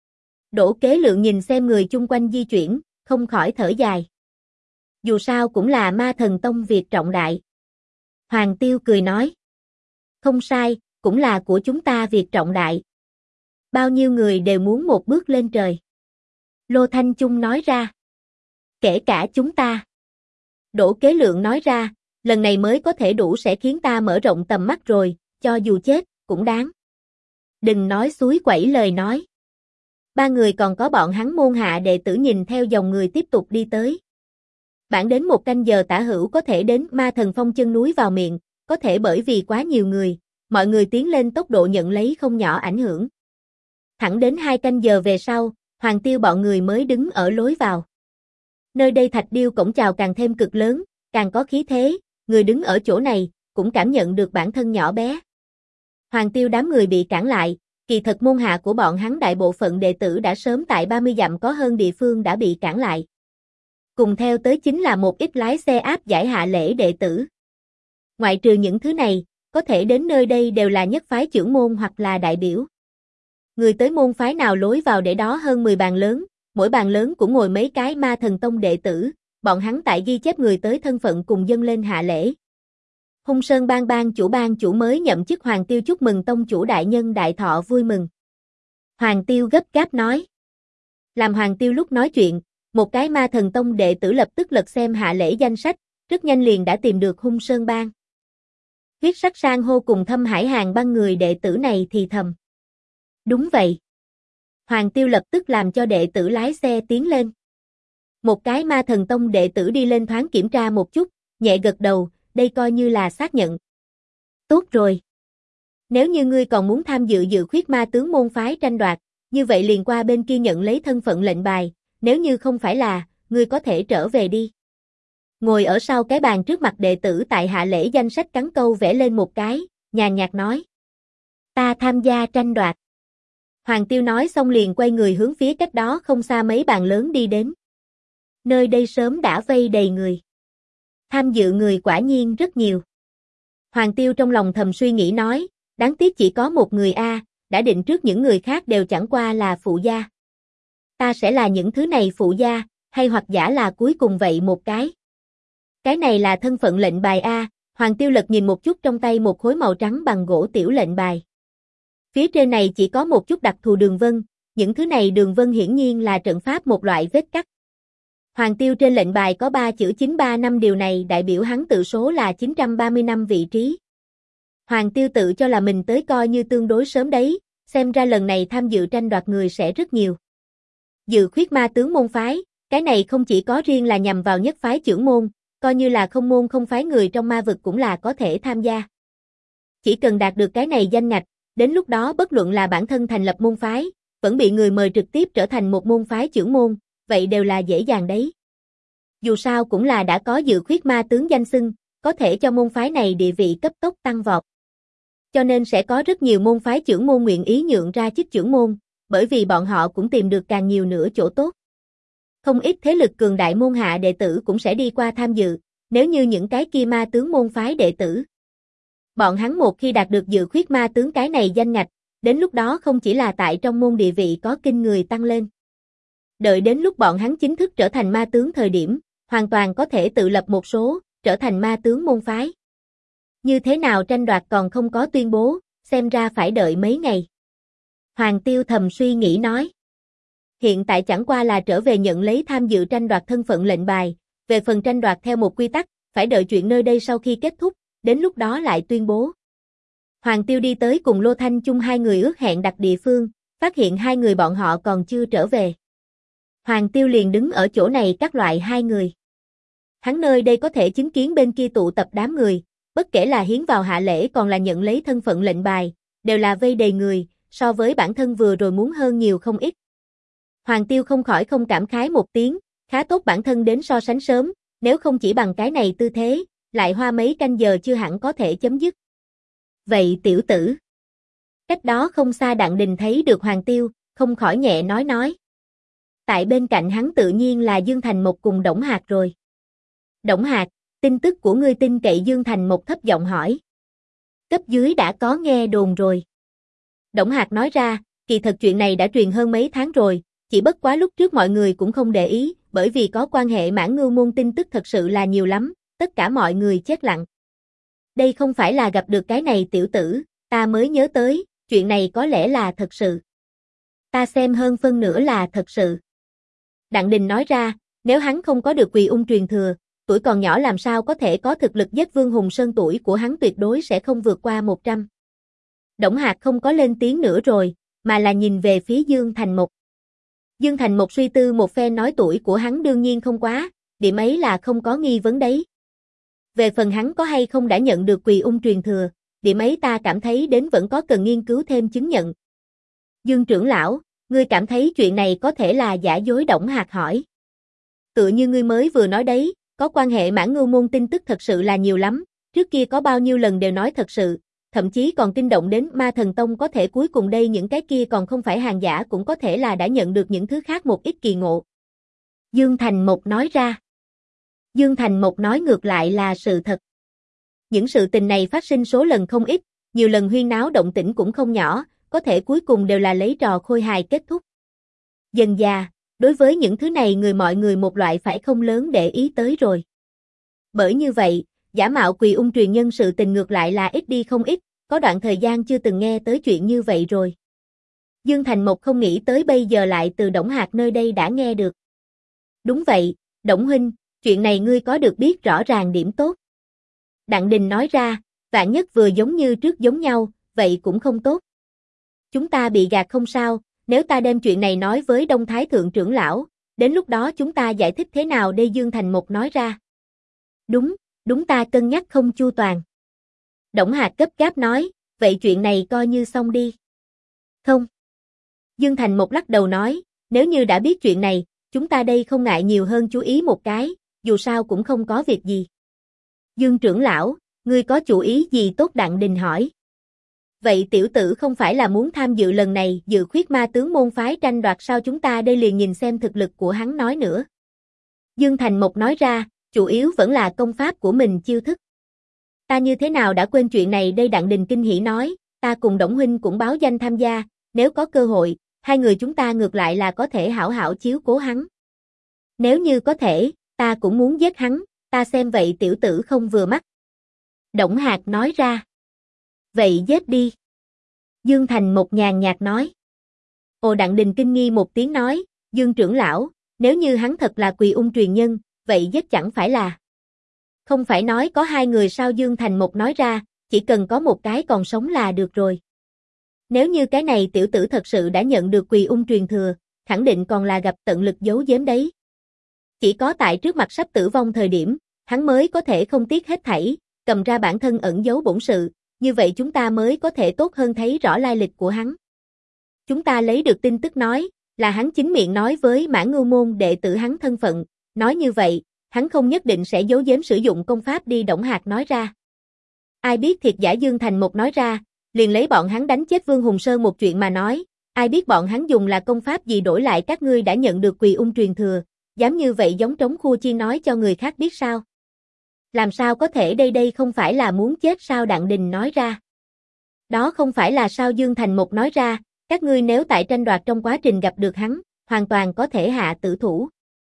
Đỗ Kế Lượng nhìn xem người chung quanh di chuyển, không khỏi thở dài. Dù sao cũng là Ma Thần Tông việc trọng đại. Hoàng Tiêu cười nói. Không sai, cũng là của chúng ta việc trọng đại. Bao nhiêu người đều muốn một bước lên trời. Lô Thanh Chung nói ra. Kể cả chúng ta. Đỗ Kế Lượng nói ra, lần này mới có thể đủ sẽ khiến ta mở rộng tầm mắt rồi, cho dù chết, cũng đáng. Đừng nói suối quẩy lời nói. 3 người còn có bọn hắn môn hạ đệ tử nhìn theo dòng người tiếp tục đi tới. Bản đến 1 canh giờ tả hữu có thể đến Ma Thần Phong chân núi vào miệng, có thể bởi vì quá nhiều người, mọi người tiến lên tốc độ nhận lấy không nhỏ ảnh hưởng. Thẳng đến 2 canh giờ về sau, Hoàng Tiêu bọn người mới đứng ở lối vào. Nơi đây thạch điêu cổng chào càng thêm cực lớn, càng có khí thế, người đứng ở chỗ này, cũng cảm nhận được bản thân nhỏ bé. Hoàng Tiêu đám người bị cản lại, kỳ thật môn hạ của bọn hắn đại bộ phận đệ tử đã sớm tại 30 dặm có hơn địa phương đã bị cản lại. Cùng theo tới chính là một ít lái xe áp giải hạ lễ đệ tử. Ngoại trừ những thứ này, có thể đến nơi đây đều là nhất phái trưởng môn hoặc là đại biểu. Người tới môn phái nào lối vào để đó hơn 10 bàn lớn, mỗi bàn lớn cũng ngồi mấy cái Ma Thần Tông đệ tử, bọn hắn tại ghi chép người tới thân phận cùng dâng lên hạ lễ. Hung Sơn ban chủ mới nhậm chức Hoàng Tiêu chúc mừng tông chủ đại nhân đại thọ vui mừng. Hoàng Tiêu gấp gáp nói. Làm Hoàng Tiêu lúc nói chuyện, một cái Ma Thần Tông đệ tử lập tức lật xem hạ lễ danh sách, rất nhanh liền đã tìm được Hung Sơn ban. Huyết Sắc Sang hô cùng Thâm Hải Hàng băng người đệ tử này thì thầm. Đúng vậy. Hoàng Tiêu lập tức làm cho đệ tử lái xe tiến lên. Một cái Ma Thần Tông đệ tử đi lên thoáng kiểm tra một chút, nhẹ gật đầu, đây coi như là xác nhận. Tốt rồi. Nếu như ngươi còn muốn tham dự dự khuyết ma tướng môn phái tranh đoạt, như vậy liền qua bên kia nhận lấy thân phận lệnh bài, nếu như không phải là, ngươi có thể trở về đi. Ngồi ở sau cái bàn trước mặt đệ tử tại hạ lễ danh sách cắn câu vẽ lên một cái, nhàn nhạt nói. Ta tham gia tranh đoạt. Hoàng Tiêu nói xong liền quay người hướng phía cách đó không xa mấy bàn lớn đi đến. Nơi đây sớm đã vây đầy người. Tham dự người quả nhiên rất nhiều. Hoàng Tiêu trong lòng thầm suy nghĩ nói, đáng tiếc chỉ có một người a, đã định trước những người khác đều chẳng qua là phụ gia. Ta sẽ là những thứ này phụ gia, hay hoặc giả là cuối cùng vậy một cái. Cái này là thân phận lệnh bài a, Hoàng Tiêu lật nhìn một chút trong tay một khối màu trắng bằng gỗ tiểu lệnh bài. Phía trên này chỉ có một chút đặc thù đường vân, những thứ này đường vân hiển nhiên là trận pháp một loại vết cắt. Hoàng Tiêu trên lệnh bài có 3 chữ 935 điều này đại biểu hắn tự số là 935 vị trí. Hoàng Tiêu tự cho là mình tới coi như tương đối sớm đấy, xem ra lần này tham dự tranh đoạt người sẽ rất nhiều. Dự khuyết ma tướng môn phái, cái này không chỉ có riêng là nhằm vào nhất phái trưởng môn, coi như là không môn không phái người trong ma vực cũng là có thể tham gia. Chỉ cần đạt được cái này danh ngạch, đến lúc đó bất luận là bản thân thành lập môn phái, vẫn bị người mời trực tiếp trở thành một môn phái trưởng môn, vậy đều là dễ dàng đấy. Dù sao cũng là đã có dự khuyết ma tướng danh xưng, có thể cho môn phái này địa vị cấp tốc tăng vọt. Cho nên sẽ có rất nhiều môn phái trưởng môn nguyện ý nhượng ra chức trưởng môn, bởi vì bọn họ cũng tìm được càng nhiều nữa chỗ tốt. Không ít thế lực cường đại môn hạ đệ tử cũng sẽ đi qua tham dự, nếu như những cái kia ma tướng môn phái đệ tử. Bọn hắn một khi đạt được dự khuyết ma tướng cái này danh ngạch, đến lúc đó không chỉ là tại trong môn địa vị có kinh người tăng lên. Đợi đến lúc bọn hắn chính thức trở thành ma tướng thời điểm, hoàn toàn có thể tự lập một số, trở thành ma tướng môn phái. Như thế nào tranh đoạt còn không có tuyên bố, xem ra phải đợi mấy ngày. Hoàng Tiêu thầm suy nghĩ nói. Hiện tại chẳng qua là trở về nhận lấy tham dự tranh đoạt thân phận lệnh bài, về phần tranh đoạt theo một quy tắc, phải đợi chuyện nơi đây sau khi kết thúc, đến lúc đó lại tuyên bố. Hoàng Tiêu đi tới cùng Lô Thanh Chung hai người ước hẹn đặt địa phương, phát hiện hai người bọn họ còn chưa trở về. Hoàng Tiêu liền đứng ở chỗ này các loại hai người. Hắn nơi đây có thể chứng kiến bên kia tụ tập đám người, bất kể là hiến vào hạ lễ còn là nhận lấy thân phận lệnh bài, đều là vây đầy người, so với bản thân vừa rồi muốn hơn nhiều không ít. Hoàng Tiêu không khỏi không cảm khái một tiếng, khá tốt bản thân đến so sánh sớm, nếu không chỉ bằng cái này tư thế, lại hoa mấy canh giờ chưa hẳn có thể chấm dứt. Vậy tiểu tử. Cách đó không xa Đặng Đình thấy được Hoàng Tiêu, không khỏi nhẹ nói. Tại bên cạnh hắn tự nhiên là Dương Thành Một cùng Đổng Hạc rồi. Đổng Hạc, tin tức của ngươi tin cậy? Dương Thành Một thấp giọng hỏi. Cấp dưới đã có nghe đồn rồi. Đổng Hạc nói ra, kỳ thật chuyện này đã truyền hơn mấy tháng rồi, chỉ bất quá lúc trước mọi người cũng không để ý, bởi vì có quan hệ Mãn Ngưu môn tin tức thật sự là nhiều lắm, tất cả mọi người chết lặng. Đây không phải là gặp được cái này tiểu tử, ta mới nhớ tới, chuyện này có lẽ là thật sự. Ta xem hơn phân nửa là thật sự. Đặng Đình nói ra, nếu hắn không có được Quỳ Ung truyền thừa, tuổi còn nhỏ làm sao có thể có thực lực giết Vương Hùng Sơn, tuổi của hắn tuyệt đối sẽ không vượt qua 100. Đổng Hạc không có lên tiếng nữa rồi, mà là nhìn về phía Dương Thành Một. Dương Thành Một suy tư một phen nói tuổi của hắn đương nhiên không quá, điểm ấy là không có nghi vấn đấy. Về phần hắn có hay không đã nhận được Quỳ Ung truyền thừa, điểm ấy ta cảm thấy đến vẫn có cần nghiên cứu thêm chứng nhận. Dương trưởng lão, ngươi cảm thấy chuyện này có thể là giả dối? Đổng Hạc hỏi. Tựa như ngươi mới vừa nói đấy, có quan hệ Mãn Ngưu môn tin tức thật sự là nhiều lắm, trước kia có bao nhiêu lần đều nói thật sự, thậm chí còn kinh động đến Ma Thần Tông, có thể cuối cùng đây những cái kia còn không phải hàng giả cũng có thể là đã nhận được những thứ khác một ít kỳ ngộ. Dương Thành Một nói ra. Dương Thành Một nói ngược lại là sự thật. Những sự tình này phát sinh số lần không ít, nhiều lần huyên náo động tĩnh cũng không nhỏ, có thể cuối cùng đều là lấy trò khôi hài kết thúc. Dần già, đối với những thứ này mọi người một loại phải không lớn để ý tới rồi. Bởi như vậy, giả mạo Quỳ Ung truyền nhân sự tình ngược lại là ít đi không ít, có đoạn thời gian chưa từng nghe tới chuyện như vậy rồi. Dương Thành Một không nghĩ tới bây giờ lại từ Đổng Hạc nơi đây đã nghe được. Đúng vậy, Đổng huynh, chuyện này ngươi có được biết rõ ràng điểm tốt. Đặng Đình nói ra, vạn nhất vừa giống như trước giống nhau, vậy cũng không tốt. Chúng ta bị gạt không sao, nếu ta đem chuyện này nói với Đông Thái Thượng trưởng lão, đến lúc đó chúng ta giải thích thế nào đây? Dương Thành Một nói ra. Đúng ta cân nhắc không chu toàn. Đổng Hạc gấp gáp nói, vậy chuyện này coi như xong đi. Không. Dương Thành Một lắc đầu nói, nếu như đã biết chuyện này, chúng ta đây không ngại nhiều hơn chú ý một cái, dù sao cũng không có việc gì. Dương trưởng lão, ngươi có chủ ý gì tốt? Đặng Đình hỏi. Vậy tiểu tử không phải là muốn tham dự lần này dự khuyết ma tướng môn phái tranh đoạt sao? Chúng ta đây liền nhìn xem thực lực của hắn nói nữa. Dương Thành Một nói ra, chủ yếu vẫn là công pháp của mình chiêu thức. Ta như thế nào đã quên chuyện này đây? Đặng Đình kinh hỉ nói, ta cùng Đổng huynh cũng báo danh tham gia, nếu có cơ hội, hai người chúng ta ngược lại là có thể hảo hảo chiếu cố hắn. Nếu như có thể, ta cũng muốn giết hắn, ta xem vậy tiểu tử không vừa mắt. Đổng Hạc nói ra. Vậy giết đi. Dương Thành Một nhàn nhạt nói. Ồ, Đặng Đình kinh nghi một tiếng nói, Dương trưởng lão, nếu như hắn thật là Quỳ Ung truyền nhân, vậy giết chẳng phải là. Không phải nói có hai người sao? Dương Thành Một nói ra, chỉ cần có một cái còn sống là được rồi. Nếu như cái này tiểu tử thật sự đã nhận được Quỳ Ung truyền thừa, khẳng định còn là gặp tận lực giấu giếm đấy. Chỉ có tại trước mặt sắp tử vong thời điểm, hắn mới có thể không tiếc hết thảy, cầm ra bản thân ẩn giấu bổn sự, như vậy chúng ta mới có thể tốt hơn thấy rõ lai lịch của hắn. Chúng ta lấy được tin tức nói, là hắn chính miệng nói với Mãn Ngưu môn đệ tử hắn thân phận, nói như vậy, hắn không nhất định sẽ giấu giếm sử dụng công pháp đi. Đổng Hạc nói ra. Ai biết thiệt giả? Dương Thành Một nói ra, liền lấy bọn hắn đánh chết Vương Hùng Sơn một chuyện mà nói, ai biết bọn hắn dùng là công pháp gì đổi lại các ngươi đã nhận được Quỳ Ung truyền thừa, dám như vậy giống trống khua chiên nói cho người khác biết sao? Làm sao có thể đây không phải là muốn chết sao? Đặng Đình nói ra. Đó không phải là sao Dương Thành Một nói ra, các ngươi nếu tại tranh đoạt trong quá trình gặp được hắn, hoàn toàn có thể hạ tử thủ.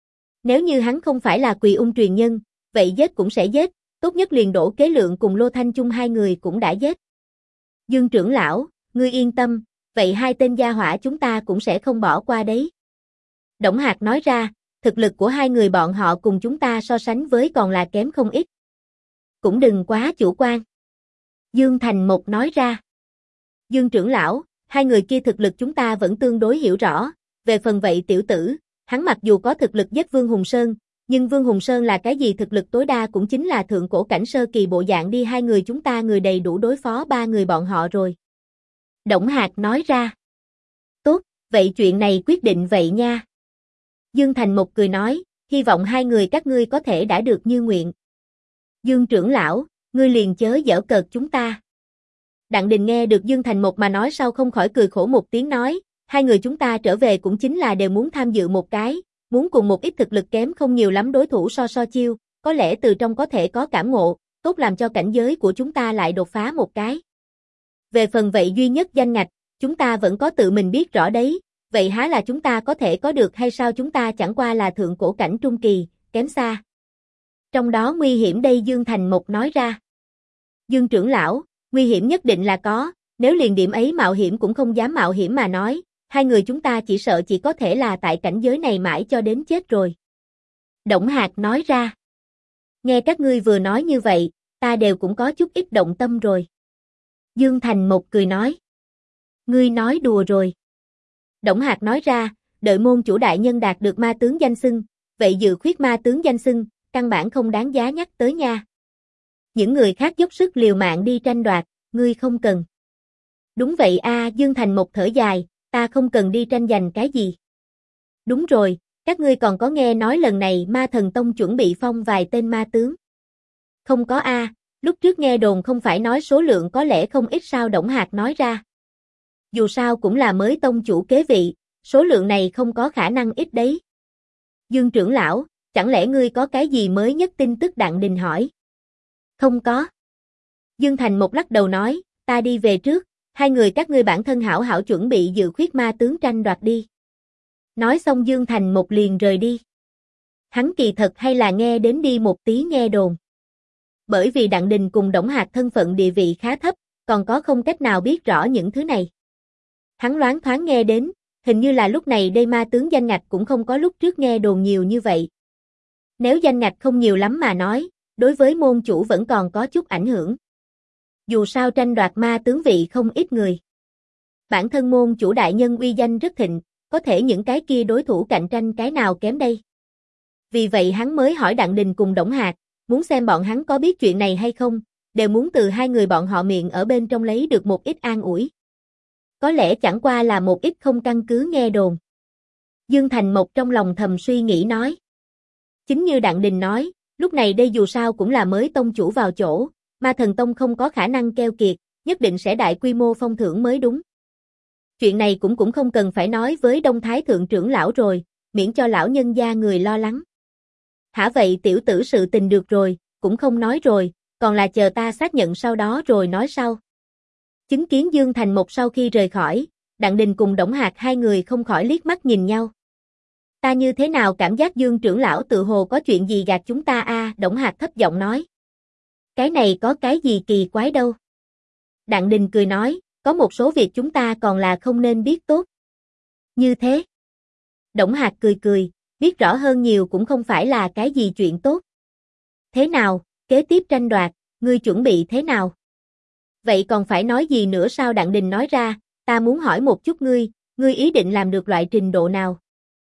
Nếu như hắn không phải là Quỳ Ung truyền nhân, vậy giết cũng sẽ giết, tốt nhất liền Đỗ Kế Lượng cùng Lô Thanh Chung hai người cũng đã giết. Dương trưởng lão, ngươi yên tâm, vậy hai tên gia hỏa chúng ta cũng sẽ không bỏ qua đấy. Đổng Hạc nói ra, thực lực của hai người bọn họ cùng chúng ta so sánh với còn là kém không ít. Cũng đừng quá chủ quan. Dương Thành Một nói ra. Dương trưởng lão, hai người kia thực lực chúng ta vẫn tương đối hiểu rõ, về phần vậy tiểu tử, hắn mặc dù có thực lực giết Vương Hùng Sơn, nhưng Vương Hùng Sơn là cái gì thực lực tối đa cũng chính là thượng cổ cảnh sơ kỳ bộ dạng đi hai người chúng ta người đầy đủ đối phó ba người bọn họ rồi. Đổng Hạc nói ra. Tốt, vậy chuyện này quyết định vậy nha. Dương Thành Một cười nói, hy vọng hai người các ngươi có thể đã được như nguyện. Dương trưởng lão, ngươi liền chớ giở cợt chúng ta. Đặng Đình nghe được Dương Thành Một mà nói sau không khỏi cười khổ một tiếng nói, hai người chúng ta trở về cũng chính là đều muốn tham dự một cái, muốn cùng một ít thực lực kém không nhiều lắm đối thủ so chiêu, có lẽ từ trong có thể có cảm ngộ, tốt làm cho cảnh giới của chúng ta lại đột phá một cái. Về phần vậy duy nhất danh ngạch, chúng ta vẫn có tự mình biết rõ đấy, vậy há là chúng ta có thể có được hay sao chúng ta chẳng qua là thượng cổ cảnh trung kỳ, kém xa. Trong đó nguy hiểm đây Dương Thành Một nói ra. Dương trưởng lão, nguy hiểm nhất định là có, nếu liền điểm ấy mạo hiểm cũng không dám mạo hiểm mà nói, hai người chúng ta chỉ sợ chỉ có thể là tại cảnh giới này mãi cho đến chết rồi. Đổng Hạc nói ra. Nghe các ngươi vừa nói như vậy, ta đều cũng có chút ít động tâm rồi. Dương Thành Một cười nói. Ngươi nói đùa rồi. Đổng Hạc nói ra, đợi môn chủ đại nhân đạt được ma tướng danh xưng, vậy dự khuyết ma tướng danh xưng, căn bản không đáng giá nhắc tới nha. Những người khác dốc sức liều mạng đi tranh đoạt, ngươi không cần. Đúng vậy a, Dương Thành Một thở dài, ta không cần đi tranh giành cái gì. Đúng rồi, các ngươi còn có nghe nói lần này Ma Thần Tông chuẩn bị phong vài tên ma tướng. Không có a, lúc trước nghe đồn không phải nói số lượng có lẽ không ít sao Đổng Hạc nói ra. Dù sao cũng là mới tông chủ kế vị, số lượng này không có khả năng ít đấy. Dương trưởng lão, chẳng lẽ ngươi có cái gì mới nhất tin tức Đặng Đình hỏi? Không có. Dương Thành Một lắc đầu nói, ta đi về trước, hai người các ngươi bản thân hảo hảo chuẩn bị dự khuyết ma tướng tranh đoạt đi. Nói xong Dương Thành Một liền rời đi. Hắn kỳ thật hay là nghe đến đi một tí nghe đồn. Bởi vì Đặng Đình cùng Đổng Hạc thân phận địa vị khá thấp, còn có không cách nào biết rõ những thứ này. Hắn loáng thoáng nghe đến, hình như là lúc này đây ma tướng danh ngạch cũng không có lúc trước nghe đồn nhiều như vậy. Nếu danh ngạch không nhiều lắm mà nói, đối với môn chủ vẫn còn có chút ảnh hưởng. Dù sao tranh đoạt ma tướng vị không ít người. Bản thân môn chủ đại nhân uy danh rất thịnh, có thể những cái kia đối thủ cạnh tranh cái nào kém đây. Vì vậy hắn mới hỏi Đặng Đình cùng Đổng Hạc, muốn xem bọn hắn có biết chuyện này hay không, đều muốn từ hai người bọn họ miệng ở bên trong lấy được một ít an ủi. Có lẽ chẳng qua là một ít không căn cứ nghe đồn. Dương Thành Một trong lòng thầm suy nghĩ nói. Chính như Đặng Đình nói, lúc này đây dù sao cũng là mới tông chủ vào chỗ, Ma Thần Tông không có khả năng keo kiệt, nhất định sẽ đại quy mô phong thưởng mới đúng. Chuyện này cũng không cần phải nói với Đông Thái Thượng trưởng lão rồi, miễn cho lão nhân gia người lo lắng. Hả vậy tiểu tử sự tình được rồi, cũng không nói rồi, còn là chờ ta xác nhận sau đó rồi nói sau. Chứng kiến Dương Thành Một sau khi rời khỏi, Đặng Đình cùng Đổng Hạc hai người không khỏi liếc mắt nhìn nhau. Ta như thế nào cảm giác Dương trưởng lão tự hồ có chuyện gì gạt chúng ta a? Đổng Hạc thấp giọng nói. Cái này có cái gì kỳ quái đâu. Đặng Đình cười nói, có một số việc chúng ta còn là không nên biết tốt. Như thế. Đổng Hạc cười, biết rõ hơn nhiều cũng không phải là cái gì chuyện tốt. Thế nào, kế tiếp tranh đoạt, ngươi chuẩn bị thế nào? Vậy còn phải nói gì nữa sao? Đặng Đình nói ra, ta muốn hỏi một chút ngươi ý định làm được loại trình độ nào?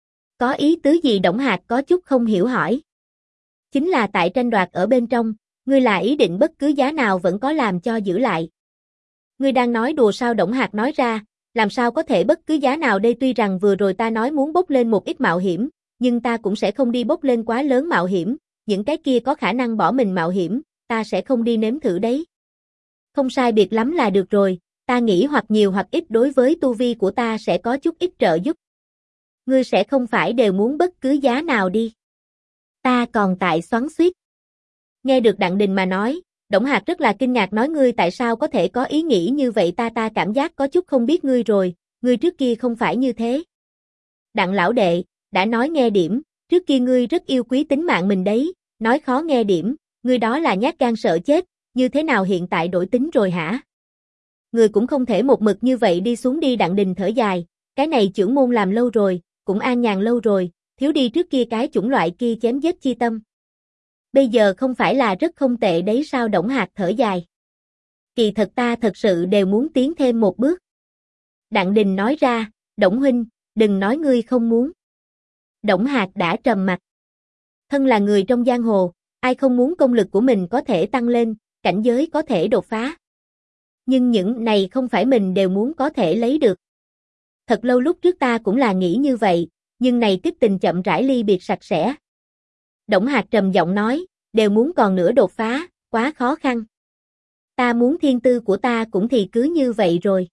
Có ý tứ gì? Đổng Hạc có chút không hiểu hỏi. Chính là tại tranh đoạt ở bên trong, ngươi là ý định bất cứ giá nào vẫn có làm cho giữ lại. Ngươi đang nói đùa sao? Đổng Hạc nói ra, làm sao có thể bất cứ giá nào đây, tuy rằng vừa rồi ta nói muốn bốc lên một ít mạo hiểm, nhưng ta cũng sẽ không đi bốc lên quá lớn mạo hiểm, những cái kia có khả năng bỏ mình mạo hiểm, ta sẽ không đi nếm thử đấy. Không sai biệt lắm là được rồi, ta nghĩ hoặc nhiều hoặc ít đối với tu vi của ta sẽ có chút ít trợ giúp. Ngươi sẽ không phải đều muốn bất cứ giá nào đi. Ta còn tại xoắn xuýt. Nghe được Đặng Đình mà nói, Đổng Hạc rất là kinh ngạc nói ngươi tại sao có thể có ý nghĩ như vậy ta cảm giác có chút không biết ngươi rồi, ngươi trước kia không phải như thế. Đặng lão đệ, đã nói nghe điểm, trước kia ngươi rất yêu quý tính mạng mình đấy, nói khó nghe điểm, ngươi đó là nhát gan sợ chết, như thế nào hiện tại đổi tính rồi hả? Ngươi cũng không thể một mực như vậy đi xuống đi. Đặng Đình thở dài, cái này chưởng môn làm lâu rồi, cũng an nhàn lâu rồi, thiếu đi trước kia cái chủng loại kia chém giết chi tâm. Bây giờ không phải là rất không tệ đấy sao? Đổng Hạc thở dài. Kỳ thật ta thật sự đều muốn tiến thêm một bước. Đặng Đình nói ra, Đổng huynh, đừng nói ngươi không muốn. Đổng Hạc đã trầm mặt. Thân là người trong giang hồ, ai không muốn công lực của mình có thể tăng lên, cảnh giới có thể đột phá. Nhưng những này không phải mình đều muốn có thể lấy được. Thật lâu lúc trước ta cũng là nghĩ như vậy, nhưng này tiếp tình chậm rãi ly biệt sạch sẽ. Đổng Hạc trầm giọng nói, đều muốn còn nữa đột phá, quá khó khăn. Ta muốn thiên tư của ta cũng thì cứ như vậy rồi.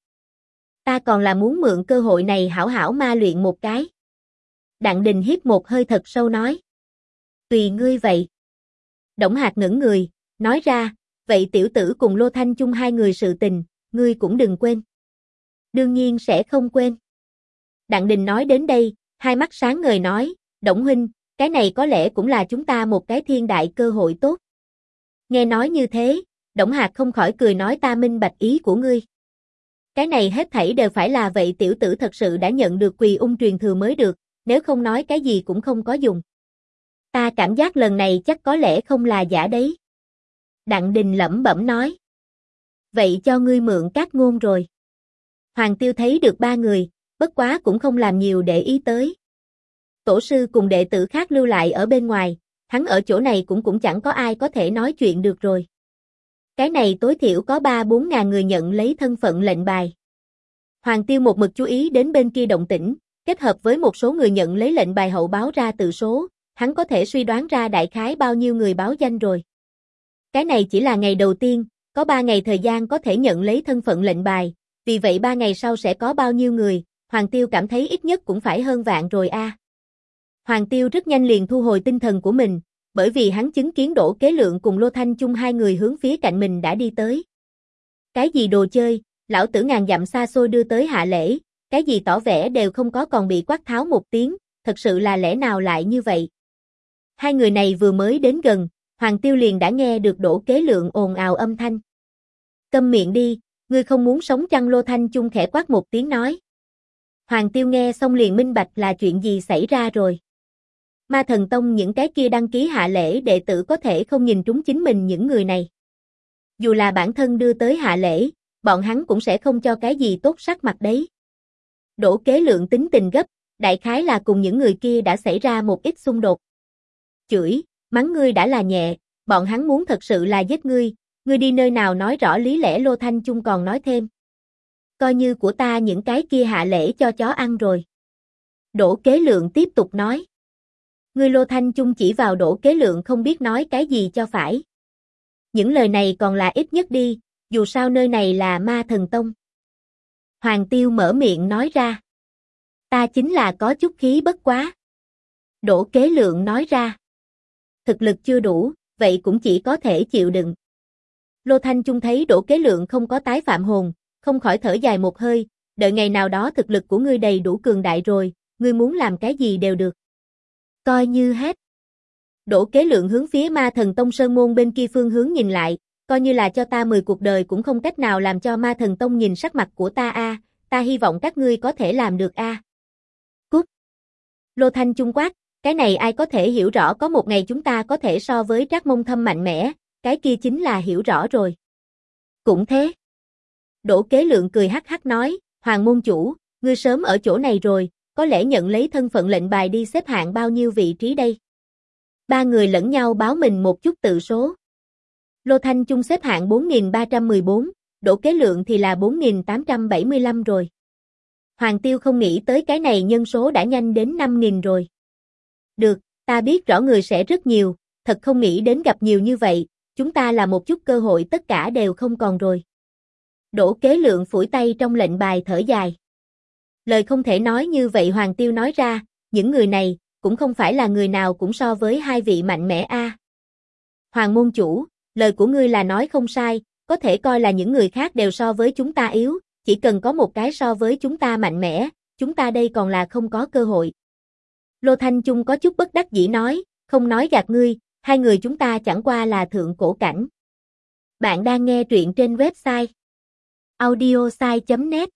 Ta còn là muốn mượn cơ hội này hảo hảo ma luyện một cái. Đặng Đình hít một hơi thật sâu nói. Tùy ngươi vậy. Đổng Hạc ngẩng người, nói ra, vậy tiểu tử cùng Lô Thanh Chung hai người sự tình, ngươi cũng đừng quên. Đương nhiên sẽ không quên. Đặng Đình nói đến đây, hai mắt sáng ngời nói, Đổng huynh, cái này có lẽ cũng là chúng ta một cái thiên đại cơ hội tốt. Nghe nói như thế, Đổng Hạc không khỏi cười nói ta minh bạch ý của ngươi. Cái này hết thảy đều phải là vậy tiểu tử thật sự đã nhận được Quỳ Ung truyền thừa mới được, nếu không nói cái gì cũng không có dùng. Ta cảm giác lần này chắc có lẽ không là giả đấy. Đặng Đình lẩm bẩm nói. Vậy cho ngươi mượn các ngôn rồi. Hoàng Tiêu thấy được ba người, bất quá cũng không làm nhiều để ý tới. Tổ sư cùng đệ tử khác lưu lại ở bên ngoài, hắn ở chỗ này cũng chẳng có ai có thể nói chuyện được rồi. Cái này tối thiểu có 3-4 ngàn người nhận lấy thân phận lệnh bài. Hoàng Tiêu một mực chú ý đến bên kia động tĩnh, kết hợp với một số người nhận lấy lệnh bài hậu báo ra tự số, hắn có thể suy đoán ra đại khái bao nhiêu người báo danh rồi. Cái này chỉ là ngày đầu tiên, có 3 ngày thời gian có thể nhận lấy thân phận lệnh bài, vì vậy 3 ngày sau sẽ có bao nhiêu người, Hoàng Tiêu cảm thấy ít nhất cũng phải hơn vạn rồi a. Hoàng Tiêu rất nhanh liền thu hồi tinh thần của mình, bởi vì hắn chứng kiến Đỗ Kế Lượng cùng Lô Thanh Chung hai người hướng phía cạnh mình đã đi tới. Cái gì đồ chơi, lão tử ngàn dặm xa xôi đưa tới hạ lễ, cái gì tỏ vẻ đều không có còn bị quát tháo một tiếng, thật sự là lẽ nào lại như vậy. Hai người này vừa mới đến gần, Hoàng Tiêu liền đã nghe được Đỗ Kế Lượng ồn ào âm thanh. Câm miệng đi, ngươi không muốn sống chăng? Lô Thanh Chung khẽ quát một tiếng nói. Hoàng Tiêu nghe xong liền minh bạch là chuyện gì xảy ra rồi. Ma Thần Tông những cái kia đăng ký hạ lễ đệ tử có thể không nhìn trúng chính mình những người này. Dù là bản thân đưa tới hạ lễ, bọn hắn cũng sẽ không cho cái gì tốt sắc mặt đấy. Đỗ Kế Lượng tính tình gấp, đại khái là cùng những người kia đã xảy ra một ít xung đột. Chửi, mắng ngươi đã là nhẹ, bọn hắn muốn thật sự là giết ngươi đi nơi nào nói rõ lý lẽ? Lô Thanh Chung còn nói thêm. Coi như của ta những cái kia hạ lễ cho chó ăn rồi. Đỗ Kế Lượng tiếp tục nói. Ngươi Lô Thanh Chung chỉ vào Đỗ Kế Lượng không biết nói cái gì cho phải. Những lời này còn là ít nhất đi, dù sao nơi này là Ma Thần Tông. Hoàng Tiêu mở miệng nói ra. Ta chính là có chút khí bất quá. Đỗ Kế Lượng nói ra. Thực lực chưa đủ, vậy cũng chỉ có thể chịu đựng. Lô Thanh Chung thấy Đỗ Kế Lượng không có tái phạm hồn, không khỏi thở dài một hơi, đợi ngày nào đó thực lực của ngươi đầy đủ cường đại rồi, ngươi muốn làm cái gì đều được. Coi như hết. Đỗ Kế Lượng hướng phía Ma Thần Tông sơn môn bên kia phương hướng nhìn lại, coi như là cho ta 10 cuộc đời cũng không cách nào làm cho Ma Thần Tông nhìn sắc mặt của ta a, ta hy vọng các ngươi có thể làm được a. Cút. Lô Thanh Chung quát, cái này ai có thể hiểu rõ có một ngày chúng ta có thể so với Trác Mông Thâm mạnh mẽ, cái kia chính là hiểu rõ rồi. Cũng thế. Đỗ Kế Lượng cười hắc hắc nói, Hoàng môn chủ, ngươi sớm ở chỗ này rồi, có lẽ nhận lấy thân phận lệnh bài đi xếp hạng bao nhiêu vị trí đây. Ba người lẫn nhau báo mình một chút tự số. Lô Thanh Chung xếp hạng 4314, Đỗ Kế Lượng thì là 4875 rồi. Hoàng Tiêu không nghĩ tới cái này nhân số đã nhanh đến 5000 rồi. Được, ta biết rõ người sẽ rất nhiều, thật không nghĩ đến gặp nhiều như vậy, chúng ta là một chút cơ hội tất cả đều không còn rồi. Đỗ Kế Lượng phủi tay trong lệnh bài thở dài. Lời không thể nói như vậy. Hoàng Tiêu nói ra, những người này, cũng không phải là người nào cũng so với hai vị mạnh mẽ a. Hoàng môn chủ, lời của ngươi là nói không sai, có thể coi là những người khác đều so với chúng ta yếu, chỉ cần có một cái so với chúng ta mạnh mẽ, chúng ta đây còn là không có cơ hội. Lô Thanh Chung có chút bất đắc dĩ nói, không nói gạt ngươi, hai người chúng ta chẳng qua là thượng cổ cảnh. Bạn đang nghe truyện trên website audiosai.net.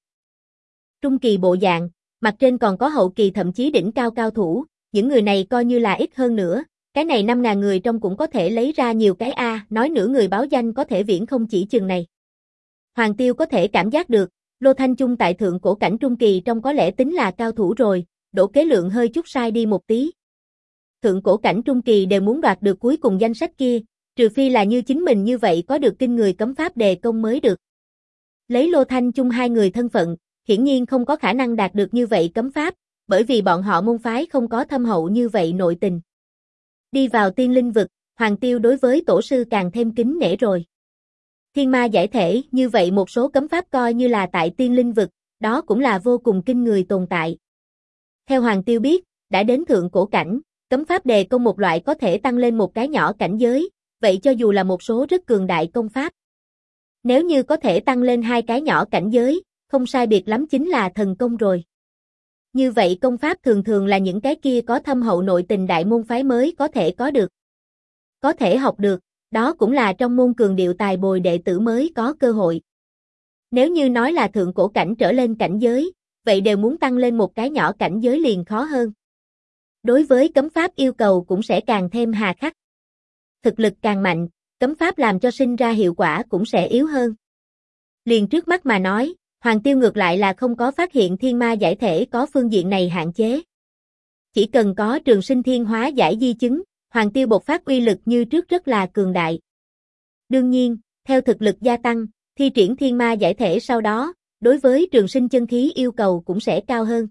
Trung kỳ bộ dạng, mặt trên còn có hậu kỳ thậm chí đỉnh cao cao thủ, những người này coi như là ít hơn nữa, cái này 5.000 người trong cũng có thể lấy ra nhiều cái nói nửa người báo danh có thể viễn không chỉ chừng này. Hoàng Tiêu có thể cảm giác được, Lô Thanh Chung tại thượng cổ cảnh trung kỳ trong có lẽ tính là cao thủ rồi, Đỗ Kế Lượng hơi chút sai đi một tí. Thượng cổ cảnh trung kỳ đều muốn đoạt được cuối cùng danh sách kia, trừ phi là như chính mình như vậy có được kinh người cấm pháp đề công mới được. Lấy Lô Thanh Chung hai người thân phận, hiển nhiên không có khả năng đạt được như vậy cấm pháp, bởi vì bọn họ môn phái không có thâm hậu như vậy nội tình. Đi vào tiên linh vực, Hoàng Tiêu đối với tổ sư càng thêm kính nể rồi. Thiên ma giải thể, như vậy một số cấm pháp coi như là tại tiên linh vực, đó cũng là vô cùng kinh người tồn tại. Theo Hoàng Tiêu biết, đã đến thượng cổ cảnh, cấm pháp đề công một loại có thể tăng lên một cái nhỏ cảnh giới, vậy cho dù là một số rất cường đại công pháp. Nếu như có thể tăng lên hai cái nhỏ cảnh giới, không sai biệt lắm chính là thần công rồi. Như vậy công pháp thường thường là những cái kia có thâm hậu nội tình đại môn phái mới có thể có được. Có thể học được, đó cũng là trong môn cường điệu tài bồi đệ tử mới có cơ hội. Nếu như nói là thượng cổ cảnh trở lên cảnh giới, vậy đều muốn tăng lên một cái nhỏ cảnh giới liền khó hơn. Đối với cấm pháp yêu cầu cũng sẽ càng thêm hà khắc. Thực lực càng mạnh, cấm pháp làm cho sinh ra hiệu quả cũng sẽ yếu hơn. Liền trước mắt mà nói, Hoàng Tiêu ngược lại là không có phát hiện thiên ma giải thể có phương diện này hạn chế. Chỉ cần có trường sinh thiên hóa giải di chứng, Hoàng Tiêu bộc phát uy lực như trước rất là cường đại. Đương nhiên, theo thực lực gia tăng, thi triển thiên ma giải thể sau đó, đối với trường sinh chân khí yêu cầu cũng sẽ cao hơn.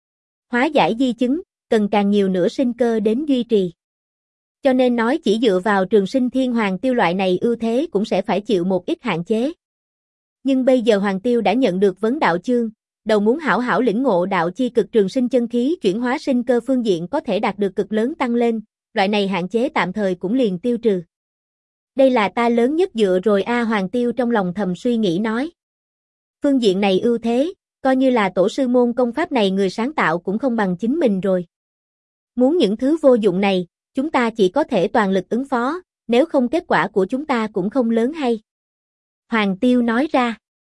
Hóa giải di chứng, cần càng nhiều nữa sinh cơ đến duy trì. Cho nên nói chỉ dựa vào trường sinh thiên Hoàng Tiêu loại này ưu thế cũng sẽ phải chịu một ít hạn chế. Nhưng bây giờ Hoàng Tiêu đã nhận được vấn đạo chương, đầu muốn hảo hảo lĩnh ngộ đạo chi cực trường sinh chân khí chuyển hóa sinh cơ phương diện có thể đạt được cực lớn tăng lên, loại này hạn chế tạm thời cũng liền tiêu trừ. Đây là ta lớn nhất dựa rồi Hoàng Tiêu trong lòng thầm suy nghĩ nói. Phương diện này ưu thế, coi như là tổ sư môn công pháp này người sáng tạo cũng không bằng chính mình rồi. Muốn những thứ vô dụng này, chúng ta chỉ có thể toàn lực ứng phó, nếu không kết quả của chúng ta cũng không lớn hay. Hoàng Tiêu nói ra.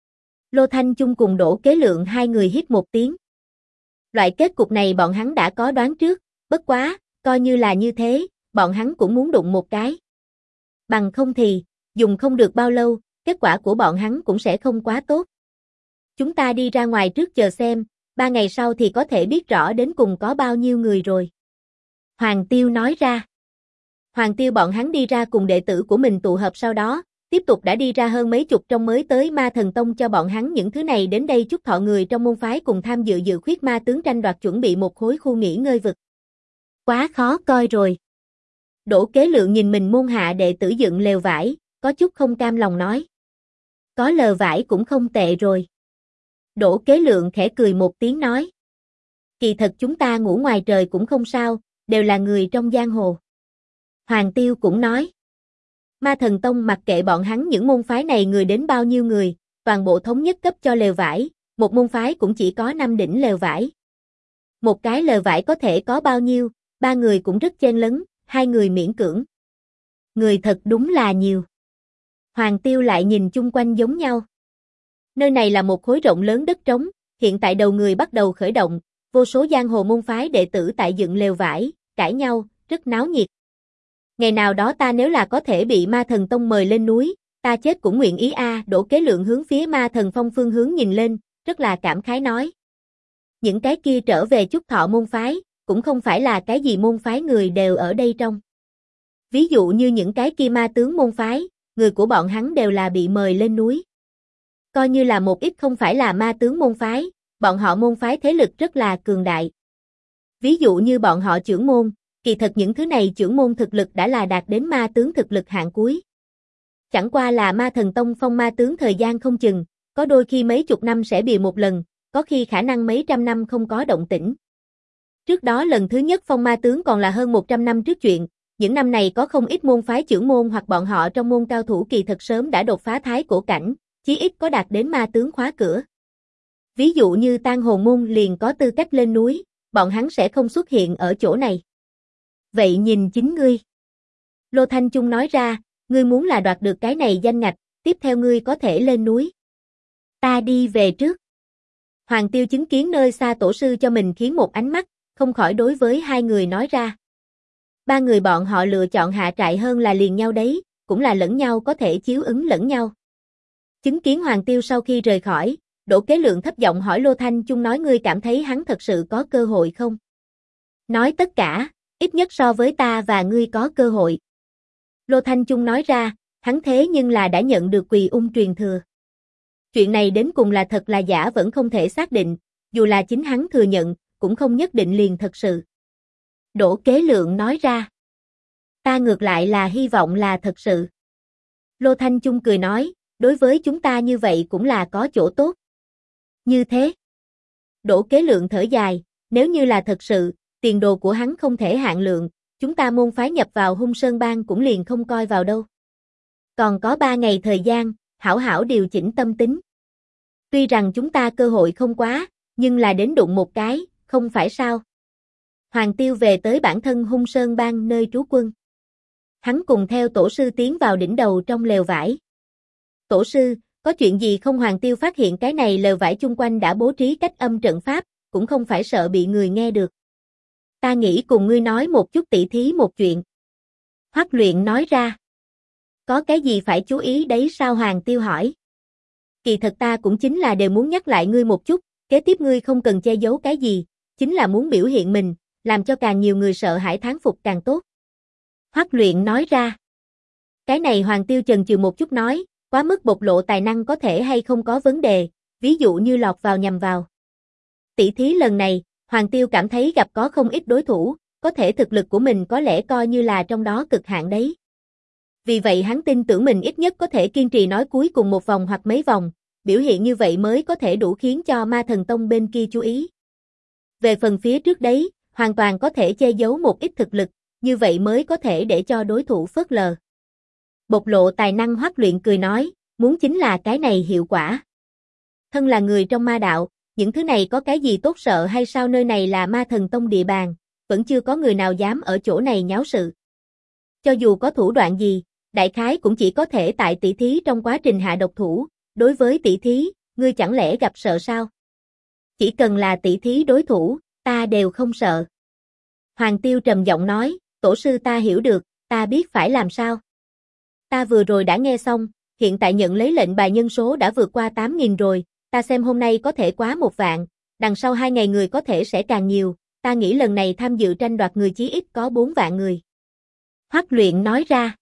Lô Thanh Chung cùng Đỗ Kế Lượng hai người hít một tiếng. Loại kết cục này bọn hắn đã có đoán trước, bất quá, coi như là như thế, bọn hắn cũng muốn đụng một cái. Bằng không thì, dùng không được bao lâu, kết quả của bọn hắn cũng sẽ không quá tốt. Chúng ta đi ra ngoài trước chờ xem, 3 ngày sau thì có thể biết rõ đến cùng có bao nhiêu người rồi. Hoàng Tiêu nói ra. Hoàng Tiêu bọn hắn đi ra cùng đệ tử của mình tụ hợp sau đó, tiếp tục đã đi ra hơn mấy chục trong mới tới Ma Thần Tông cho bọn hắn những thứ này đến đây chúc thọ người trong môn phái cùng tham dự dự khuyết ma tướng tranh đoạt chuẩn bị một khối khu nghỉ ngơi vực. Quá khó coi rồi. Đỗ Kế Lượng nhìn mình môn hạ đệ tử dựng lều vải, có chút không cam lòng nói. Có lều vải cũng không tệ rồi. Đỗ Kế Lượng khẽ cười một tiếng nói. Kỳ thật chúng ta ngủ ngoài trời cũng không sao, đều là người trong giang hồ. Hoàng Tiêu cũng nói. Ma Thần Tông mặc kệ bọn hắn những môn phái này người đến bao nhiêu người, toàn bộ thống nhất cấp cho lều vải, một môn phái cũng chỉ có 5 đỉnh lều vải. Một cái lều vải có thể có bao nhiêu, 3 người cũng rất chen lấn, 2 người miễn cưỡng. Người thật đúng là nhiều. Hoàng Tiêu lại nhìn chung quanh giống nhau. Nơi này là một khối rộng lớn đất trống, hiện tại đầu người bắt đầu khởi động, vô số giang hồ môn phái đệ tử tại dựng lều vải, cãi nhau, rất náo nhiệt. Ngày nào đó ta nếu là có thể bị Ma Thần Tông mời lên núi, ta chết cũng nguyện ý Đỗ Kế Lượng hướng phía Ma Thần Phong phương hướng nhìn lên, rất là cảm khái nói. Những cái kia trở về chúc thọ môn phái, cũng không phải là cái gì môn phái người đều ở đây trong. Ví dụ như những cái kia ma tướng môn phái, người của bọn hắn đều là bị mời lên núi. Coi như là một ít không phải là ma tướng môn phái, bọn họ môn phái thế lực rất là cường đại. Ví dụ như bọn họ trưởng môn, kỳ thật những thứ này trưởng môn thực lực đã là đạt đến ma tướng thực lực hạng cuối. Chẳng qua là Ma Thần Tông phong ma tướng thời gian không chừng, có đôi khi mấy chục năm sẽ bìa một lần, có khi khả năng mấy trăm năm không có động tĩnh. Trước đó lần thứ nhất phong ma tướng còn là hơn 100 năm trước chuyện, những năm này có không ít môn phái trưởng môn hoặc bọn họ trong môn cao thủ kỳ thật sớm đã đột phá thái cổ cảnh, chí ít có đạt đến ma tướng khóa cửa. Ví dụ như Tang Hồn môn liền có tư cách lên núi, bọn hắn sẽ không xuất hiện ở chỗ này. Vậy nhìn chính ngươi. Lô Thanh Chung nói ra, ngươi muốn là đoạt được cái này danh ngạch, tiếp theo ngươi có thể lên núi. Ta đi về trước. Hoàng Tiêu chứng kiến nơi xa tổ sư cho mình khiến một ánh mắt, không khỏi đối với hai người nói ra. Ba người bọn họ lựa chọn hạ trại hơn là liền nhau đấy, cũng là lẫn nhau có thể chiếu ứng lẫn nhau. Chứng kiến Hoàng Tiêu sau khi rời khỏi, Đỗ Kế Lượng thấp giọng hỏi Lô Thanh Chung nói ngươi cảm thấy hắn thật sự có cơ hội không? Nói tất cả, ít nhất so với ta và ngươi có cơ hội. Lô Thanh Chung nói ra, hắn thế nhưng là đã nhận được Quỳ Ung truyền thừa. Chuyện này đến cùng là thật là giả vẫn không thể xác định, dù là chính hắn thừa nhận, cũng không nhất định liền thật sự. Đỗ Kế Lượng nói ra, ta ngược lại là hy vọng là thật sự. Lô Thanh Chung cười nói, đối với chúng ta như vậy cũng là có chỗ tốt. Như thế. Đỗ Kế Lượng thở dài, nếu như là thật sự, tiền đồ của hắn không thể hạn lượng, chúng ta môn phái nhập vào Hung Sơn Bang cũng liền không coi vào đâu. Còn có 3 ngày thời gian, hảo hảo điều chỉnh tâm tính. Tuy rằng chúng ta cơ hội không quá, nhưng là đến đụng một cái, không phải sao. Hoàng Tiêu về tới bản thân Hung Sơn Bang nơi trú quân. Hắn cùng theo tổ sư tiến vào đỉnh đầu trong lều vải. Tổ sư, có chuyện gì không? Hoàng Tiêu phát hiện cái này lều vải chung quanh đã bố trí cách âm trận pháp, cũng không phải sợ bị người nghe được. Ta nghĩ cùng ngươi nói một chút tỉ thí một chuyện. Hoắc Luyện nói ra. Có cái gì phải chú ý đấy sao? Hoàng Tiêu hỏi. Kỳ thật ta cũng chính là đều muốn nhắc lại ngươi một chút, kế tiếp ngươi không cần che giấu cái gì, chính là muốn biểu hiện mình, làm cho càng nhiều người sợ hãi thán phục càng tốt. Hoắc Luyện nói ra. Cái này Hoàng Tiêu chần chừ một chút nói, quá mức bộc lộ tài năng có thể hay không có vấn đề, ví dụ như lọt vào nhằm vào. Tỷ thí lần này, Hoàng Tiêu cảm thấy gặp có không ít đối thủ, có thể thực lực của mình có lẽ coi như là trong đó cực hạn đấy. Vì vậy hắn tin tưởng mình ít nhất có thể kiên trì nói cuối cùng một vòng hoặc mấy vòng, biểu hiện như vậy mới có thể đủ khiến cho Ma Thần Tông bên kia chú ý. Về phần phía trước đấy, hoàn toàn có thể che giấu một ít thực lực, như vậy mới có thể để cho đối thủ phớt lờ. Bộc lộ tài năng. Hoắc Luyện cười nói, muốn chính là cái này hiệu quả. Thân là người trong ma đạo, những thứ này có cái gì tốt sợ hay sao? Nơi này là Ma Thần Tông địa bàn, vẫn chưa có người nào dám ở chỗ này nháo sự. Cho dù có thủ đoạn gì, đại khái cũng chỉ có thể tại tỷ thí trong quá trình hạ độc thủ, đối với tỷ thí, ngươi chẳng lẽ gặp sợ sao? Chỉ cần là tỷ thí đối thủ, ta đều không sợ. Hoàng Tiêu trầm giọng nói, tổ sư ta hiểu được, ta biết phải làm sao. Ta vừa rồi đã nghe xong, hiện tại nhận lấy lệnh bài nhân số đã vượt qua 8.000 rồi, ta xem hôm nay có thể quá 1 vạn, đằng sau 2 ngày người có thể sẽ càng nhiều, ta nghĩ lần này tham dự tranh đoạt người chí ít có 4 vạn người. Hoắc Luyện nói ra.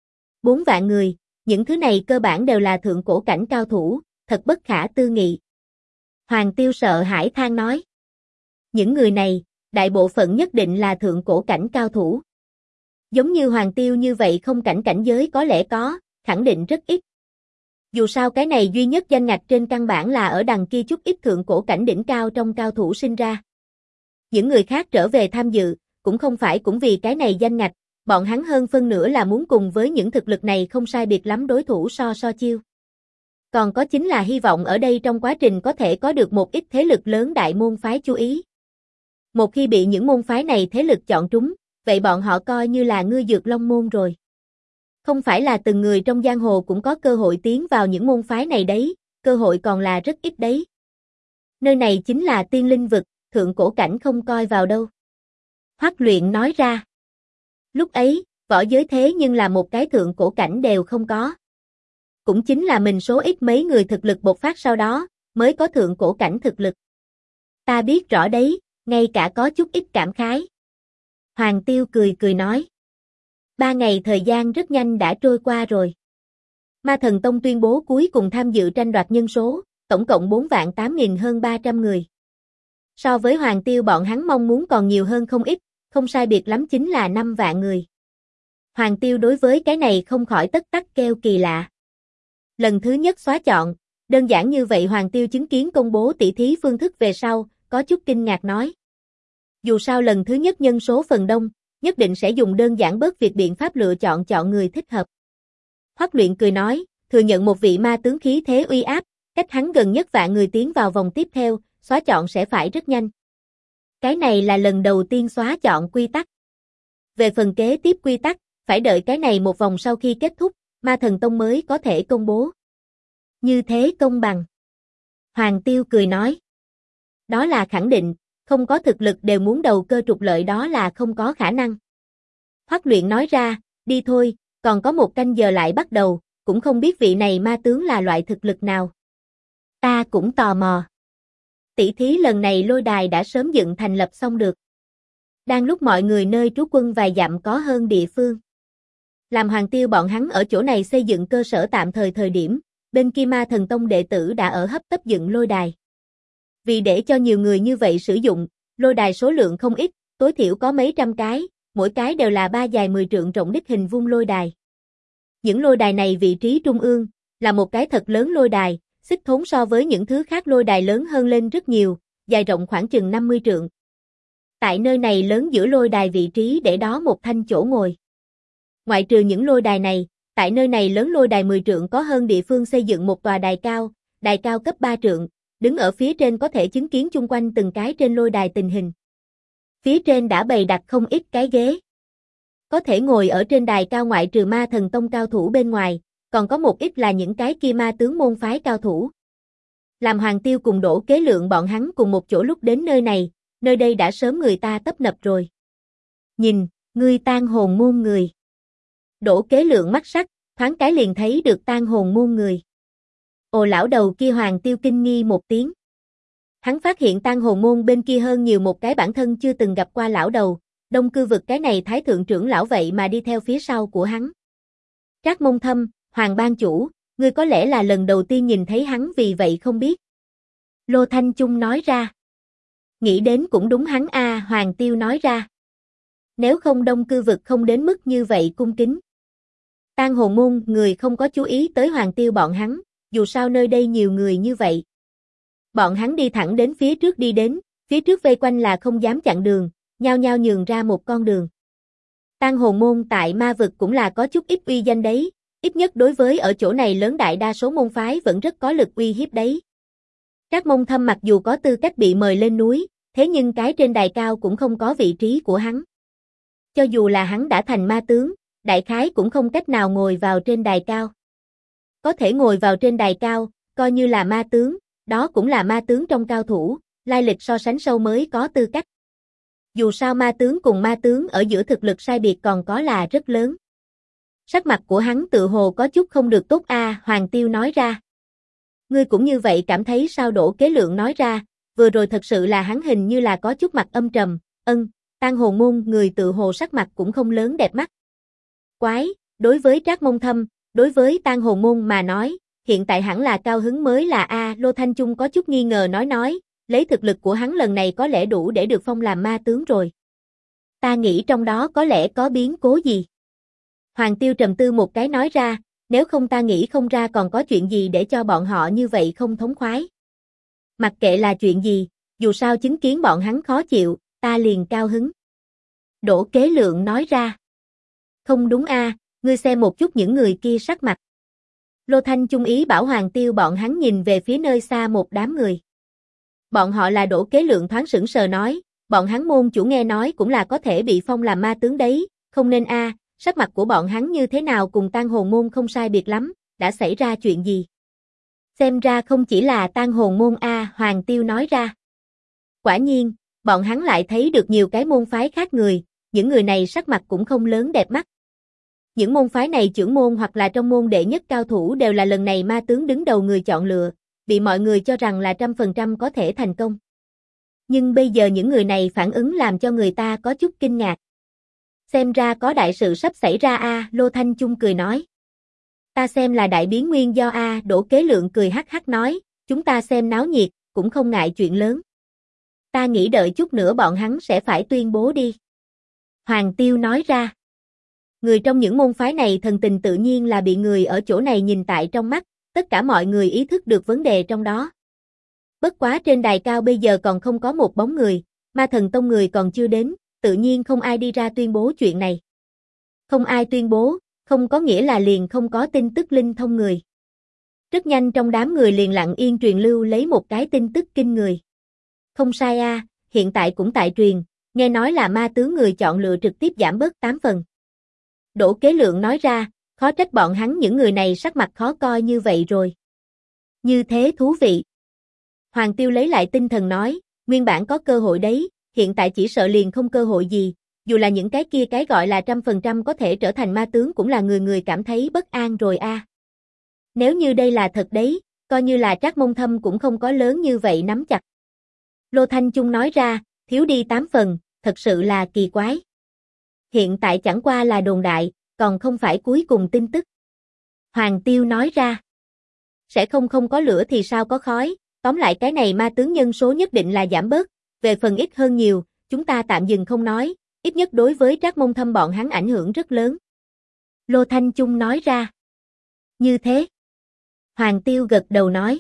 4 vạn người, những thứ này cơ bản đều là thượng cổ cảnh cao thủ, thật bất khả tư nghị. Hoàng Tiêu sợ hãi than nói. Những người này, đại bộ phận nhất định là thượng cổ cảnh cao thủ. Giống như Hoàng Tiêu như vậy không cảnh giới có lẽ có, khẳng định rất ít. Dù sao cái này duy nhất danh ngạch trên căn bản là ở đằng kia chút ít thượng cổ cảnh đỉnh cao trong cao thủ sinh ra. Những người khác trở về tham dự, cũng không phải cũng vì cái này danh ngạch, bọn hắn hơn phân nửa là muốn cùng với những thực lực này không sai biệt lắm đối thủ so chiêu. Còn có chính là hy vọng ở đây trong quá trình có thể có được một ít thế lực lớn đại môn phái chú ý. Một khi bị những môn phái này thế lực chọn trúng, vậy bọn họ coi như là ngư dược long môn rồi. Không phải là từng người trong giang hồ cũng có cơ hội tiến vào những môn phái này đấy, cơ hội còn là rất ít đấy. Nơi này chính là tiên linh vực, thượng cổ cảnh không coi vào đâu. Hoắc Luyện nói ra. Lúc ấy, võ giới thế nhưng là một cái thượng cổ cảnh đều không có. Cũng chính là mình số ít mấy người thực lực bộc phát sau đó, mới có thượng cổ cảnh thực lực. Ta biết rõ đấy, ngay cả có chút ít cảm khái. Hoàng Tiêu cười nói. 3 ngày thời gian rất nhanh đã trôi qua rồi. Ma Thần Tông tuyên bố cuối cùng tham dự tranh đoạt nhân số, tổng cộng 4.8.000 hơn 300 người. So với Hoàng Tiêu bọn hắn mong muốn còn nhiều hơn không ít, không sai biệt lắm chính là 5 vạn người. Hoàng Tiêu đối với cái này không khỏi tất tắc kêu kỳ lạ. Lần thứ nhất xóa chọn, đơn giản như vậy. Hoàng Tiêu chứng kiến công bố tỷ thí phương thức về sau, có chút kinh ngạc nói. Dù sao lần thứ nhất nhân số phần đông, nhất định sẽ dùng đơn giản bớt việc biện pháp lựa chọn người thích hợp. Hoắc Luyện cười nói, thừa nhận một vị ma tướng khí thế uy áp, cách hắn gần nhất vạn người tiến vào vòng tiếp theo, xóa chọn sẽ phải rất nhanh. Cái này là lần đầu tiên xóa chọn quy tắc. Về phần kế tiếp quy tắc, phải đợi cái này một vòng sau khi kết thúc, Ma Thần Tông mới có thể công bố. Như thế công bằng. Hoàng Tiêu cười nói. Đó là khẳng định, không có thực lực đều muốn đầu cơ trục lợi đó là không có khả năng. Hoắc Luyện nói ra, đi thôi, còn có 1 canh giờ lại bắt đầu, cũng không biết vị này ma tướng là loại thực lực nào. Ta cũng tò mò. Tỷ thí lần này lôi đài đã sớm dựng thành lập xong được. Đang lúc mọi người nơi trú quân vài dặm có hơn địa phương. Làm Hoàng Tiêu bọn hắn ở chỗ này xây dựng cơ sở tạm thời điểm, bên kia Ma Thần Tông đệ tử đã ở hấp tấp dựng lôi đài. Vì để cho nhiều người như vậy sử dụng, lôi đài số lượng không ít, tối thiểu có mấy trăm cái, mỗi cái đều là 3 dài 10 trượng rộng đích hình vuông lôi đài. Những lôi đài này vị trí trung ương, là một cái thật lớn lôi đài, xích thốn so với những thứ khác lôi đài lớn hơn lên rất nhiều, dài rộng khoảng chừng 50 trượng. Tại nơi này lớn giữa lôi đài vị trí để đó một thanh chỗ ngồi. Ngoại trừ những lôi đài này, tại nơi này lớn lôi đài 10 trượng có hơn địa phương xây dựng một tòa đài cao cấp 3 trượng, đứng ở phía trên có thể chứng kiến chung quanh từng cái trên lôi đài tình hình. Phía trên đã bày đặt không ít cái ghế. Có thể ngồi ở trên đài cao ngoại trừ Ma Thần Tông cao thủ bên ngoài, còn có một ít là những cái kia ma tướng môn phái cao thủ. Làm Hoàng Tiêu cùng Đỗ Kế Lượng bọn hắn cùng một chỗ lúc đến nơi này, nơi đây đã sớm người ta tấp nập rồi. Nhìn, ngươi Tang Hồn môn người. Đỗ Kế Lượng mắt sắc, thoáng cái liền thấy được Tang Hồn môn người. Ồ lão đầu kia Hoàng Tiêu kinh nghi một tiếng. Hắn phát hiện Tang Hồn môn bên kia hơn nhiều một cái bản thân chưa từng gặp qua lão đầu, Đông Cư vực cái này thái thượng trưởng lão vậy mà đi theo phía sau của hắn. Trác Mông Thâm, Hoàng ban chủ, ngươi có lẽ là lần đầu tiên nhìn thấy hắn vì vậy không biết. Lô Thanh Chung nói ra. Nghĩ đến cũng đúng hắn a, Hoàng Tiêu nói ra. Nếu không Đông Cư vực không đến mức như vậy cung kính. Tang Hồn môn người không có chú ý tới Hoàng Tiêu bọn hắn, dù sao nơi đây nhiều người như vậy. Bọn hắn đi thẳng đến phía trước đi đến, phía trước vây quanh là không dám chặn đường, nhao nhao nhường ra một con đường. Tang Hồn môn tại ma vực cũng là có chút ít uy danh đấy, ít nhất đối với ở chỗ này lớn đại đa số môn phái vẫn rất có lực uy hiếp đấy. Trác Mông Thâm mặc dù có tư cách bị mời lên núi, thế nhưng cái trên đài cao cũng không có vị trí của hắn. Cho dù là hắn đã thành ma tướng, đại khái cũng không cách nào ngồi vào trên đài cao. Có thể ngồi vào trên đài cao, coi như là ma tướng, đó cũng là ma tướng trong cao thủ, lai lịch so sánh sâu mới có tư cách. Dù sao ma tướng cùng ma tướng ở giữa thực lực sai biệt còn có là rất lớn. Sắc mặt của hắn tự hồ có chút không được tốt a, Hoàng Tiêu nói ra. Ngươi cũng như vậy cảm thấy sao? Đỗ Kế Lượng nói ra, vừa rồi thật sự là hắn hình như là có chút mặt âm trầm, Tang Hồn môn người tự hồ sắc mặt cũng không lớn đẹp mắt. Quái, đối với Trác Mông Thâm, đối với Tang Hồn môn mà nói, hiện tại hẳn là cao hứng mới là a. Lô Thanh Chung có chút nghi ngờ nói, lấy thực lực của hắn lần này có lẽ đủ để được phong làm ma tướng rồi. Ta nghĩ trong đó có lẽ có biến cố gì. Hoàng Tiêu trầm tư một cái nói ra, nếu không ta nghĩ không ra còn có chuyện gì để cho bọn họ như vậy không thống khoái. Mặc kệ là chuyện gì, dù sao chứng kiến bọn hắn khó chịu, ta liền cao hứng. Đỗ Kế Lượng nói ra. Không đúng a, ngươi xem một chút những người kia sắc mặt. Lô Thanh Chung ý bảo Hoàng Tiêu bọn hắn nhìn về phía nơi xa một đám người. Bọn họ là Đỗ Kế Lượng thoáng sững sờ nói, bọn hắn môn chủ nghe nói cũng là có thể bị phong làm ma tướng đấy, không nên a, sắc mặt của bọn hắn như thế nào cùng Tang Hồn môn không sai biệt lắm, đã xảy ra chuyện gì? Xem ra không chỉ là Tang Hồn môn a, Hoàng Tiêu nói ra. Quả nhiên, bọn hắn lại thấy được nhiều cái môn phái khác người, những người này sắc mặt cũng không lớn đẹp mắt. Những môn phái này trưởng môn hoặc là trong môn đệ nhất cao thủ đều là lần này ma tướng đứng đầu người chọn lựa, bị mọi người cho rằng là 100% có thể thành công. Nhưng bây giờ những người này phản ứng làm cho người ta có chút kinh ngạc. Xem ra có đại sự sắp xảy ra a, Lô Thanh Chung cười nói. Ta xem là đại biến nguyên do a, Đỗ Kế Lượng cười hắc hắc nói, chúng ta xem náo nhiệt, cũng không ngại chuyện lớn. Ta nghĩ đợi chút nữa bọn hắn sẽ phải tuyên bố đi. Hoàng Tiêu nói ra. Người trong những môn phái này thần tình tự nhiên là bị người ở chỗ này nhìn tại trong mắt, tất cả mọi người ý thức được vấn đề trong đó. Bất quá trên đài cao bây giờ còn không có một bóng người, Ma Thần Tông người còn chưa đến, tự nhiên không ai đi ra tuyên bố chuyện này. Không ai tuyên bố, không có nghĩa là liền không có tin tức linh thông người. Rất nhanh trong đám người liền lặng yên truyền lưu lấy một cái tin tức kinh người. Không sai a, hiện tại cũng tại truyền, nghe nói là ma tướng người chọn lựa trực tiếp giảm bớt 8 phần. Đỗ Kế Lượng nói ra, khó trách bọn hắn những người này sắc mặt khó coi như vậy rồi. Như thế thú vị. Hoàng Tiêu lấy lại tinh thần nói, nguyên bản có cơ hội đấy, hiện tại chỉ sợ liền không cơ hội gì, dù là những cái kia cái gọi là 100% có thể trở thành ma tướng cũng là người người cảm thấy bất an rồi a. Nếu như đây là thật đấy, coi như là Trác Mông Thâm cũng không có lớn như vậy nắm chặt. Lô Thanh Chung nói ra, thiếu đi 8 phần, thật sự là kỳ quái. Hiện tại chẳng qua là đồn đại, còn không phải cuối cùng tin tức. Hoàng Tiêu nói ra, sẽ không có lửa thì sao có khói, tóm lại cái này ma tướng nhân số nhất định là giảm bớt, về phần ít hơn nhiều, chúng ta tạm dừng không nói, ít nhất đối với Trác Mông Thâm bọn hắn ảnh hưởng rất lớn. Lô Thanh Chung nói ra, như thế. Hoàng Tiêu gật đầu nói,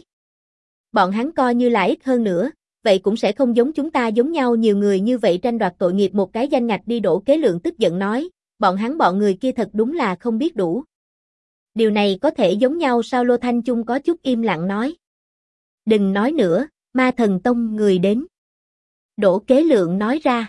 bọn hắn coi như là ít hơn nữa, vậy cũng sẽ không giống chúng ta giống nhau nhiều người như vậy tranh đoạt tội nghiệp một cái danh ngạch đi. Đỗ Kế Lượng tức giận nói, bọn người kia thật đúng là không biết đủ. Điều này có thể giống nhau sao? Lô Thanh Chung có chút im lặng nói. Đừng nói nữa, Ma Thần Tông người đến. Đỗ Kế Lượng nói ra.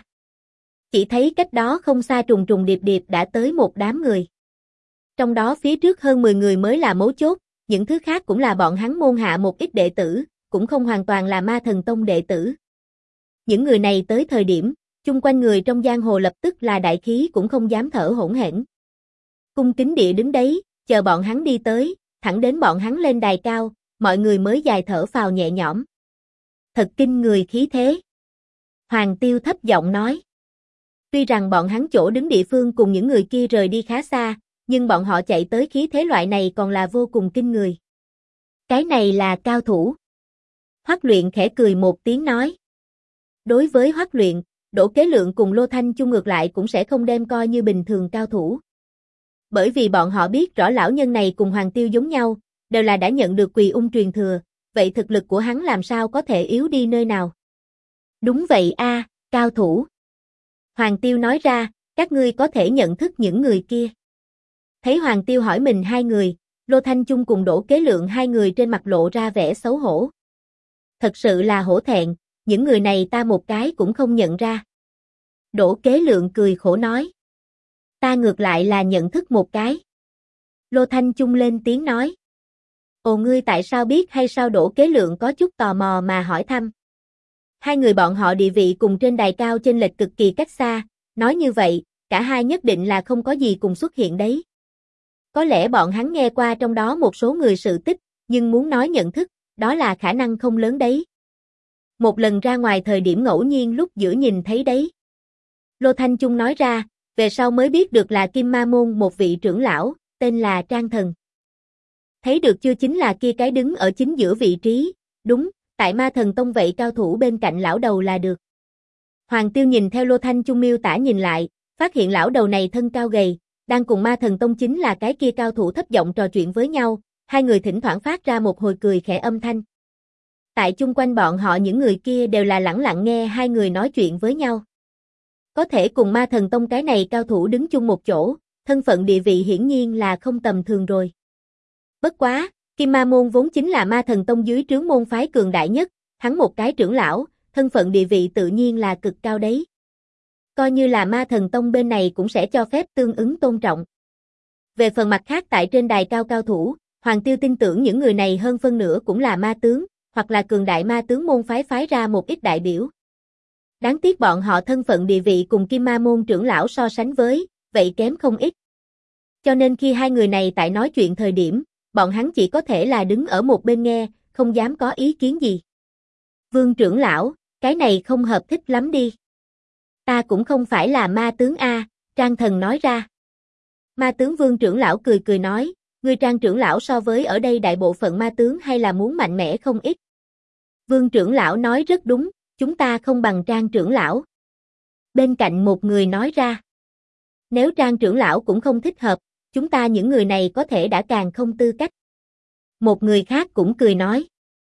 Chỉ thấy cách đó không xa trùng trùng điệp điệp đã tới một đám người. Trong đó phía trước hơn 10 người mới là mấu chốt, những thứ khác cũng là bọn hắn môn hạ một ít đệ tử, cũng không hoàn toàn là Ma Thần Tông đệ tử. Những người này tới thời điểm, chung quanh người trong giang hồ lập tức là đại khí cũng không dám thở hổn hển. Cung kính địa đứng đấy, chờ bọn hắn đi tới, thẳng đến bọn hắn lên đài cao, mọi người mới dài thở phào nhẹ nhõm. Thật kinh người khí thế. Hoàng Tiêu thấp giọng nói. Tuy rằng bọn hắn chỗ đứng địa phương cùng những người kia rời đi khá xa, nhưng bọn họ chạy tới khí thế loại này còn là vô cùng kinh người. Cái này là cao thủ. Hoắc Luyện khẽ cười một tiếng nói. Đối với Hoắc Luyện, Đỗ Kế Lượng cùng Lô Thanh Chung ngược lại cũng sẽ không đem coi như bình thường cao thủ. Bởi vì bọn họ biết rõ lão nhân này cùng Hoàng Tiêu giống nhau, đều là đã nhận được Quỳ Ung truyền thừa, vậy thực lực của hắn làm sao có thể yếu đi nơi nào. Đúng vậy a, cao thủ. Hoàng Tiêu nói ra, các ngươi có thể nhận thức những người kia. Thấy Hoàng Tiêu hỏi mình hai người, Lô Thanh Chung cùng Đỗ Kế Lượng hai người trên mặt lộ ra vẻ xấu hổ. Thật sự là hổ thẹn, những người này ta một cái cũng không nhận ra. Đỗ Kế Lượng cười khổ nói. Ta ngược lại là nhận thức một cái. Lô Thanh Chung lên tiếng nói. Ồ, ngươi tại sao biết hay sao? Đỗ Kế Lượng có chút tò mò mà hỏi thăm. Hai người bọn họ địa vị cùng trên đài cao chênh lệch cực kỳ cách xa, nói như vậy, cả hai nhất định là không có gì cùng xuất hiện đấy. Có lẽ bọn hắn nghe qua trong đó một số người sự tích, nhưng muốn nói nhận thức, đó là khả năng không lớn đấy. Một lần ra ngoài thời điểm ngẫu nhiên lúc giữa nhìn thấy đấy. Lô Thanh Chung nói ra, về sau mới biết được là Kim Ma Môn một vị trưởng lão, tên là Trang Thần. Thấy được chưa, chính là kia cái đứng ở chính giữa vị trí, đúng, tại Ma Thần Tông vậy cao thủ bên cạnh lão đầu là được. Hoàng Tiêu nhìn theo Lô Thanh Chung miêu tả nhìn lại, phát hiện lão đầu này thân cao gầy, đang cùng Ma Thần Tông chính là cái kia cao thủ thấp giọng trò chuyện với nhau, hai người thỉnh thoảng phát ra một hồi cười khẽ âm thanh. Tại chung quanh bọn họ những người kia đều là lẳng lặng nghe hai người nói chuyện với nhau. Có thể cùng Ma Thần Tông cái này cao thủ đứng chung một chỗ, thân phận địa vị hiển nhiên là không tầm thường rồi. Bất quá, Kim Ma Môn vốn chính là Ma Thần Tông dưới trướng môn phái cường đại nhất, hắn một cái trưởng lão, thân phận địa vị tự nhiên là cực cao đấy. Coi như là Ma Thần Tông bên này cũng sẽ cho phép tương ứng tôn trọng. Về phần mặt khác tại trên đài cao cao thủ, Hoàng Tiêu tin tưởng những người này hơn phân nửa cũng là ma tướng, hoặc là cường đại ma tướng môn phái ra một ít đại biểu. Đáng tiếc bọn họ thân phận địa vị cùng Kim Ma Môn trưởng lão so sánh với, vậy kém không ít. Cho nên khi hai người này tại nói chuyện thời điểm, bọn hắn chỉ có thể là đứng ở một bên nghe, không dám có ý kiến gì. Vương trưởng lão, cái này không hợp thích lắm đi. Ta cũng không phải là ma tướng a, Trang Thần nói ra. Ma tướng Vương trưởng lão cười cười nói, ngươi Trang trưởng lão so với ở đây đại bộ phận ma tướng hay là muốn mạnh mẽ không ít. Vương trưởng lão nói rất đúng, chúng ta không bằng Trang trưởng lão. Bên cạnh một người nói ra. Nếu Trang trưởng lão cũng không thích hợp, chúng ta những người này có thể đã càng không tư cách. Một người khác cũng cười nói.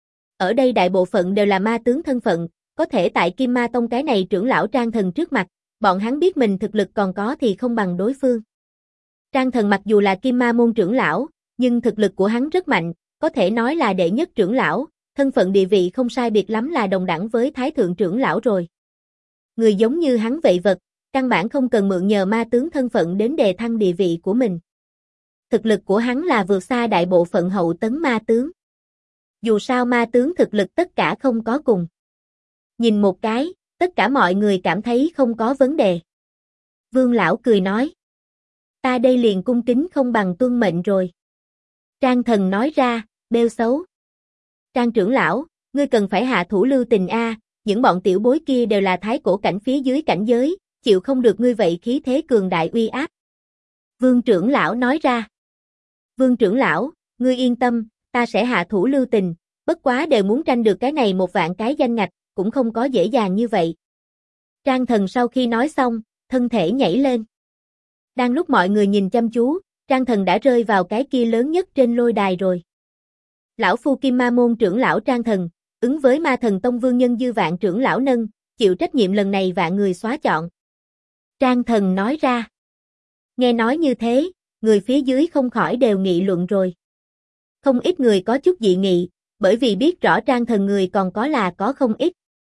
Ở đây đại bộ phận đều là ma tướng thân phận, có thể tại Kim Ma Tông cái này trưởng lão Trang Thần trước mặt, Bọn hắn biết mình thực lực còn có thì không bằng đối phương. Trang Thần mặc dù là Kim Ma môn trưởng lão, nhưng thực lực của hắn rất mạnh, có thể nói là đệ nhất trưởng lão, thân phận địa vị không sai biệt lắm là đồng đẳng với Thái thượng trưởng lão rồi. Người giống như hắn vậy vật, căn bản không cần mượn nhờ ma tướng thân phận đến đề thăng địa vị của mình. Thực lực của hắn là vượt xa đại bộ phận hậu tấn ma tướng. Dù sao ma tướng thực lực tất cả không có cùng. Nhìn một cái, tất cả mọi người cảm thấy không có vấn đề. Vương lão cười nói. Ta đây liền cung kính không bằng tuân mệnh rồi. Trang Thần nói ra, bêu xấu. Trang trưởng lão, ngươi cần phải hạ thủ lưu tình a, những bọn tiểu bối kia đều là thái cổ cảnh phía dưới cảnh giới, chịu không được ngươi vậy khí thế cường đại uy áp. Vương trưởng lão nói ra. Vương trưởng lão, ngươi yên tâm, ta sẽ hạ thủ lưu tình, bất quá đều muốn tranh được cái này 1.000 cái danh ngạch, cũng không có dễ dàng như vậy. Trang Thần sau khi nói xong, thân thể nhảy lên. Đang lúc mọi người nhìn chăm chú, Trang Thần đã rơi vào cái kia lớn nhất trên lôi đài rồi. Lão phu Kim Ma môn trưởng lão Trang Thần, ứng với Ma Thần Tông Vương Nhân Dư Vạn trưởng lão nâng, chịu trách nhiệm lần này vạn người xóa chọn. Trang Thần nói ra. Nghe nói như thế, người phía dưới không khỏi đều nghị luận rồi. Không ít người có chút dị nghị, bởi vì biết rõ Trang Thần người còn có không ít.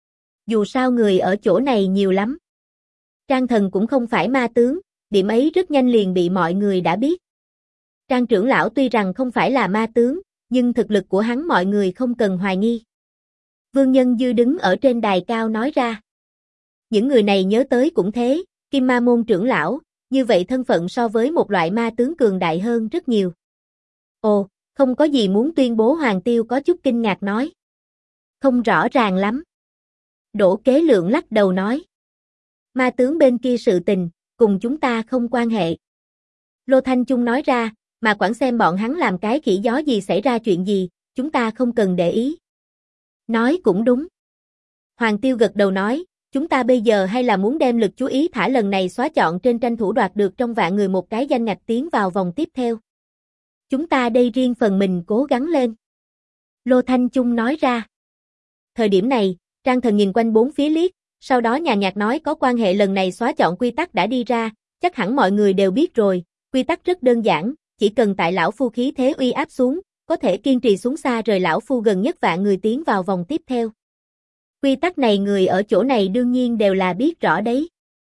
Dù sao người ở chỗ này nhiều lắm. Trang Thần cũng không phải ma tướng, điểm ấy rất nhanh liền bị mọi người đã biết. Trang trưởng lão tuy rằng không phải là ma tướng, nhưng thực lực của hắn mọi người không cần hoài nghi. Vương Nhân Dư đứng ở trên đài cao nói ra. Những người này nhớ tới cũng thế, Kim Ma môn trưởng lão, như vậy thân phận so với một loại ma tướng cường đại hơn rất nhiều. Ồ, không có gì muốn tuyên bố. Hoàng Tiêu có chút kinh ngạc nói. Không rõ ràng lắm. Đỗ Kế Lượng lắc đầu nói. Ma tướng bên kia sự tình, cùng chúng ta không quan hệ. Lô Thanh Chung nói ra, mà quản xem bọn hắn làm cái khỉ gió gì xảy ra chuyện gì, chúng ta không cần để ý. Nói cũng đúng. Hoàng Tiêu gật đầu nói, chúng ta bây giờ hay là muốn đem lực chú ý thả lần này xóa chọn trên, tranh thủ đoạt được trong vạn người một cái danh ngạch tiến vào vòng tiếp theo. Chúng ta đây riêng phần mình cố gắng lên. Lô Thanh Chung nói ra. Thời điểm này, Trang Thần nhìn quanh bốn phía liếc, sau đó nhàn nhạt nói có quan hệ lần này xóa chọn quy tắc đã đi ra, chắc hẳn mọi người đều biết rồi, quy tắc rất đơn giản, chỉ cần tại lão phu khí thế uy áp xuống, có thể kiên trì xuống xa rời lão phu gần nhất vạn người tiến vào vòng tiếp theo. Quy tắc này người ở chỗ này đương nhiên đều là biết rõ đấy.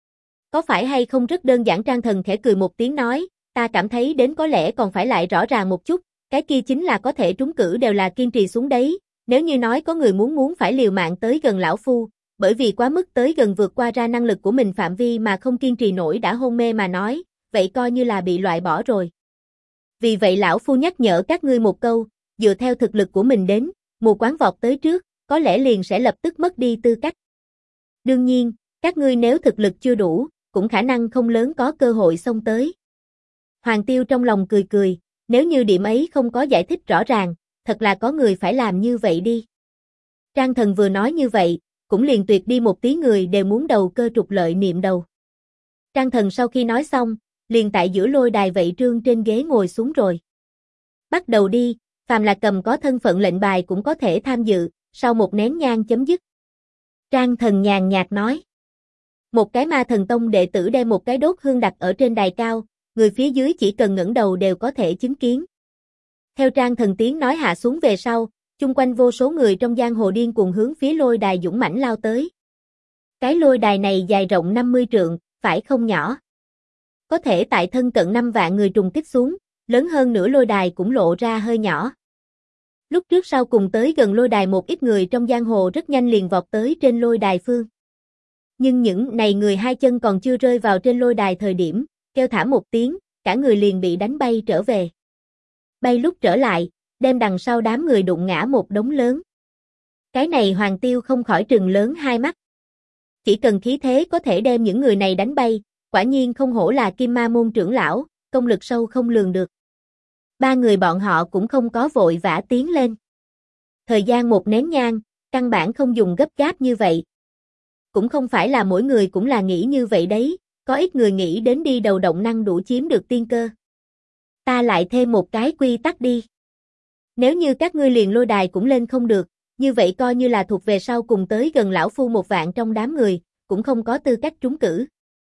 Có phải hay không rất đơn giản? Trang Thần khẽ cười một tiếng nói, ta cảm thấy đến có lẽ còn phải lại rõ ràng một chút, cái kia chính là có thể trúng cử đều là kiên trì xuống đấy, nếu như nói có người muốn phải liều mạng tới gần lão phu, bởi vì quá mức tới gần vượt qua ra năng lực của mình phạm vi mà không kiên trì nổi đã hôn mê mà nói, vậy coi như là bị loại bỏ rồi. Vì vậy lão phu nhắc nhở các ngươi một câu, dựa theo thực lực của mình đến, mù quáng vọt tới trước, có lẽ liền sẽ lập tức mất đi tư cách. Đương nhiên, các ngươi nếu thực lực chưa đủ, cũng khả năng không lớn có cơ hội xông tới. Hoàng Tiêu trong lòng cười cười, nếu như điểm ấy không có giải thích rõ ràng, thật là có người phải làm như vậy đi. Trang Thần vừa nói như vậy, cũng liền tuyệt đi một tí người đều muốn đầu cơ trục lợi niệm đầu. Trang Thần sau khi nói xong, liền tại giữa lôi đài vậy trương trên ghế ngồi xuống rồi. Bắt đầu đi, phàm là cầm có thân phận lệnh bài cũng có thể tham dự, sau một nén nhang chấm dứt. Trang Thần nhàn nhạt nói. Một cái Ma Thần Tông đệ tử đem một cái đốt hương đặt ở trên đài cao, người phía dưới chỉ cần ngẩng đầu đều có thể chứng kiến. Theo Trang Thần tiếng nói hạ xuống về sau, chung quanh vô số người trong giang hồ điên cuồng hướng phía lôi đài dũng mãnh lao tới. Cái lôi đài này dài rộng 50 trượng, phải không nhỏ. Có thể tại thân cận 5 vạn người trùng kích xuống, lớn hơn nửa lôi đài cũng lộ ra hơi nhỏ. Lúc trước sau cùng tới gần lôi đài một ít người trong giang hồ rất nhanh liền vọt tới trên lôi đài phương. Nhưng những này người hai chân còn chưa rơi vào trên lôi đài thời điểm, kêu thảm một tiếng, cả người liền bị đánh bay trở về. Bay lúc trở lại, đem đằng sau đám người đụng ngã một đống lớn. Cái này Hoàng Tiêu không khỏi trừng lớn hai mắt. Chỉ cần khí thế có thể đem những người này đánh bay, quả nhiên không hổ là Kim Ma môn trưởng lão, công lực sâu không lường được. Ba người bọn họ cũng không có vội vã tiến lên. Thời gian một nén nhang, căn bản không dùng gấp gáp như vậy. Cũng không phải là mỗi người cũng là nghĩ như vậy đấy, có ít người nghĩ đến đi đầu động năng đủ chiếm được tiên cơ. Ta lại thêm một cái quy tắc đi. Nếu như các ngươi liền lôi đài cũng lên không được, như vậy coi như là thuộc về sau cùng tới gần lão phu 1 vạn trong đám người, cũng không có tư cách trúng cử.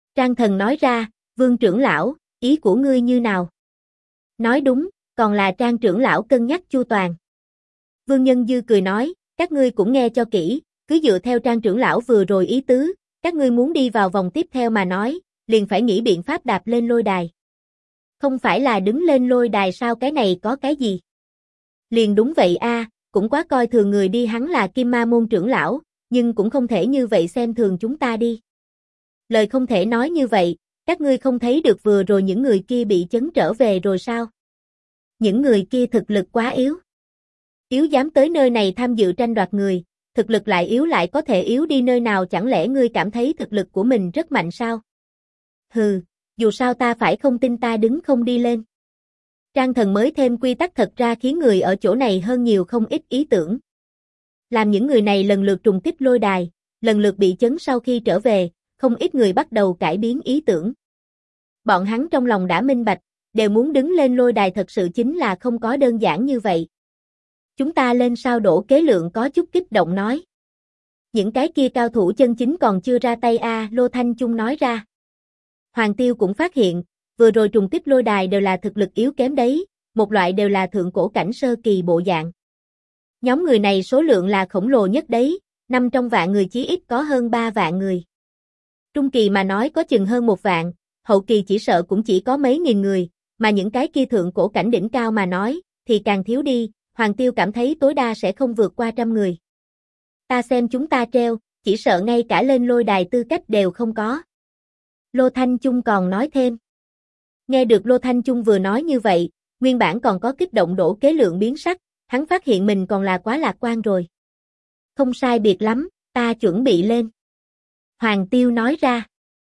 Trang Thần nói ra, Vương trưởng lão, ý của ngươi như nào? Nói đúng, còn là Trang trưởng lão cân nhắc chu toàn. Vương Nhân Dư cười nói, các ngươi cũng nghe cho kỹ, cứ dựa theo Trang trưởng lão vừa rồi ý tứ, các ngươi muốn đi vào vòng tiếp theo mà nói, liền phải nghĩ biện pháp đạp lên lôi đài. Không phải là đứng lên lôi đài sao, cái này có cái gì? Liền đúng vậy a, cũng quá coi thường người đi, hắn là Kim Ma môn trưởng lão, nhưng cũng không thể như vậy xem thường chúng ta đi. Lời không thể nói như vậy, các ngươi không thấy được vừa rồi những người kia bị chấn trở về rồi sao? Những người kia thực lực quá yếu. Yếu dám tới nơi này tham dự tranh đoạt người, thực lực lại yếu lại có thể yếu đi nơi nào, chẳng lẽ ngươi cảm thấy thực lực của mình rất mạnh sao? Hừ, dù sao ta phải không tin ta đứng không đi lên. Trang Thần mới thêm quy tắc thật ra khiến người ở chỗ này hơn nhiều không ít ý tưởng. Làm những người này lần lượt trùng kích lôi đài, lần lượt bị chấn sau khi trở về, không ít người bắt đầu cải biến ý tưởng. Bọn hắn trong lòng đã minh bạch, đều muốn đứng lên lôi đài thật sự chính là không có đơn giản như vậy. Chúng ta lên sao, Đỗ Kế Lượng có chút kích động nói. Những cái kia cao thủ chân chính còn chưa ra tay a, Lô Thanh Chung nói ra. Hoàng Tiêu cũng phát hiện, vừa rồi trùng kích lôi đài đều là thực lực yếu kém đấy, một loại đều là thượng cổ cảnh sơ kỳ bộ dạng. Nhóm người này số lượng là khổng lồ nhất đấy, 500 vạn người chí ít có hơn 3 vạn người. Trung kỳ mà nói có chừng hơn 1 vạn, hậu kỳ chỉ sợ cũng chỉ có mấy nghìn người, mà những cái kia thượng cổ cảnh đỉnh cao mà nói, thì càng thiếu đi, Hoàng Tiêu cảm thấy tối đa sẽ không vượt qua 100 người. Ta xem chúng ta treo, chỉ sợ ngay cả lên lôi đài tư cách đều không có. Lô Thanh Chung còn nói thêm. Nghe được Lô Thanh Chung vừa nói như vậy, nguyên bản còn có kích động Đỗ Kế Lượng biến sắc, hắn phát hiện mình còn là quá lạc quan rồi. Không sai biệt lắm, ta chuẩn bị lên. Hoàng Tiêu nói ra.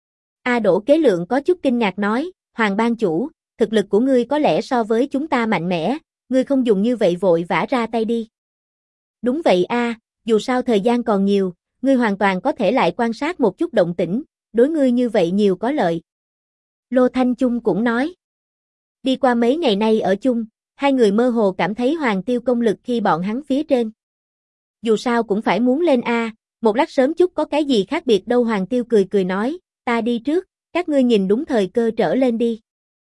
Đỗ Kế Lượng có chút kinh ngạc nói, Hoàng ban chủ, thực lực của ngươi có lẽ so với chúng ta mạnh mẽ, ngươi không dùng như vậy vội vã ra tay đi. Đúng vậy dù sao thời gian còn nhiều, ngươi hoàn toàn có thể lại quan sát một chút động tĩnh, đối ngươi như vậy nhiều có lợi. Lô Thanh Chung cũng nói. Đi qua mấy ngày nay ở chung, hai người mơ hồ cảm thấy Hoàng Tiêu công lực khi bọn hắn phía trên. Dù sao cũng phải muốn lên một lát sớm chút có cái gì khác biệt đâu. Hoàng Tiêu cười cười nói, ta đi trước, các ngươi nhìn đúng thời cơ trở lên đi.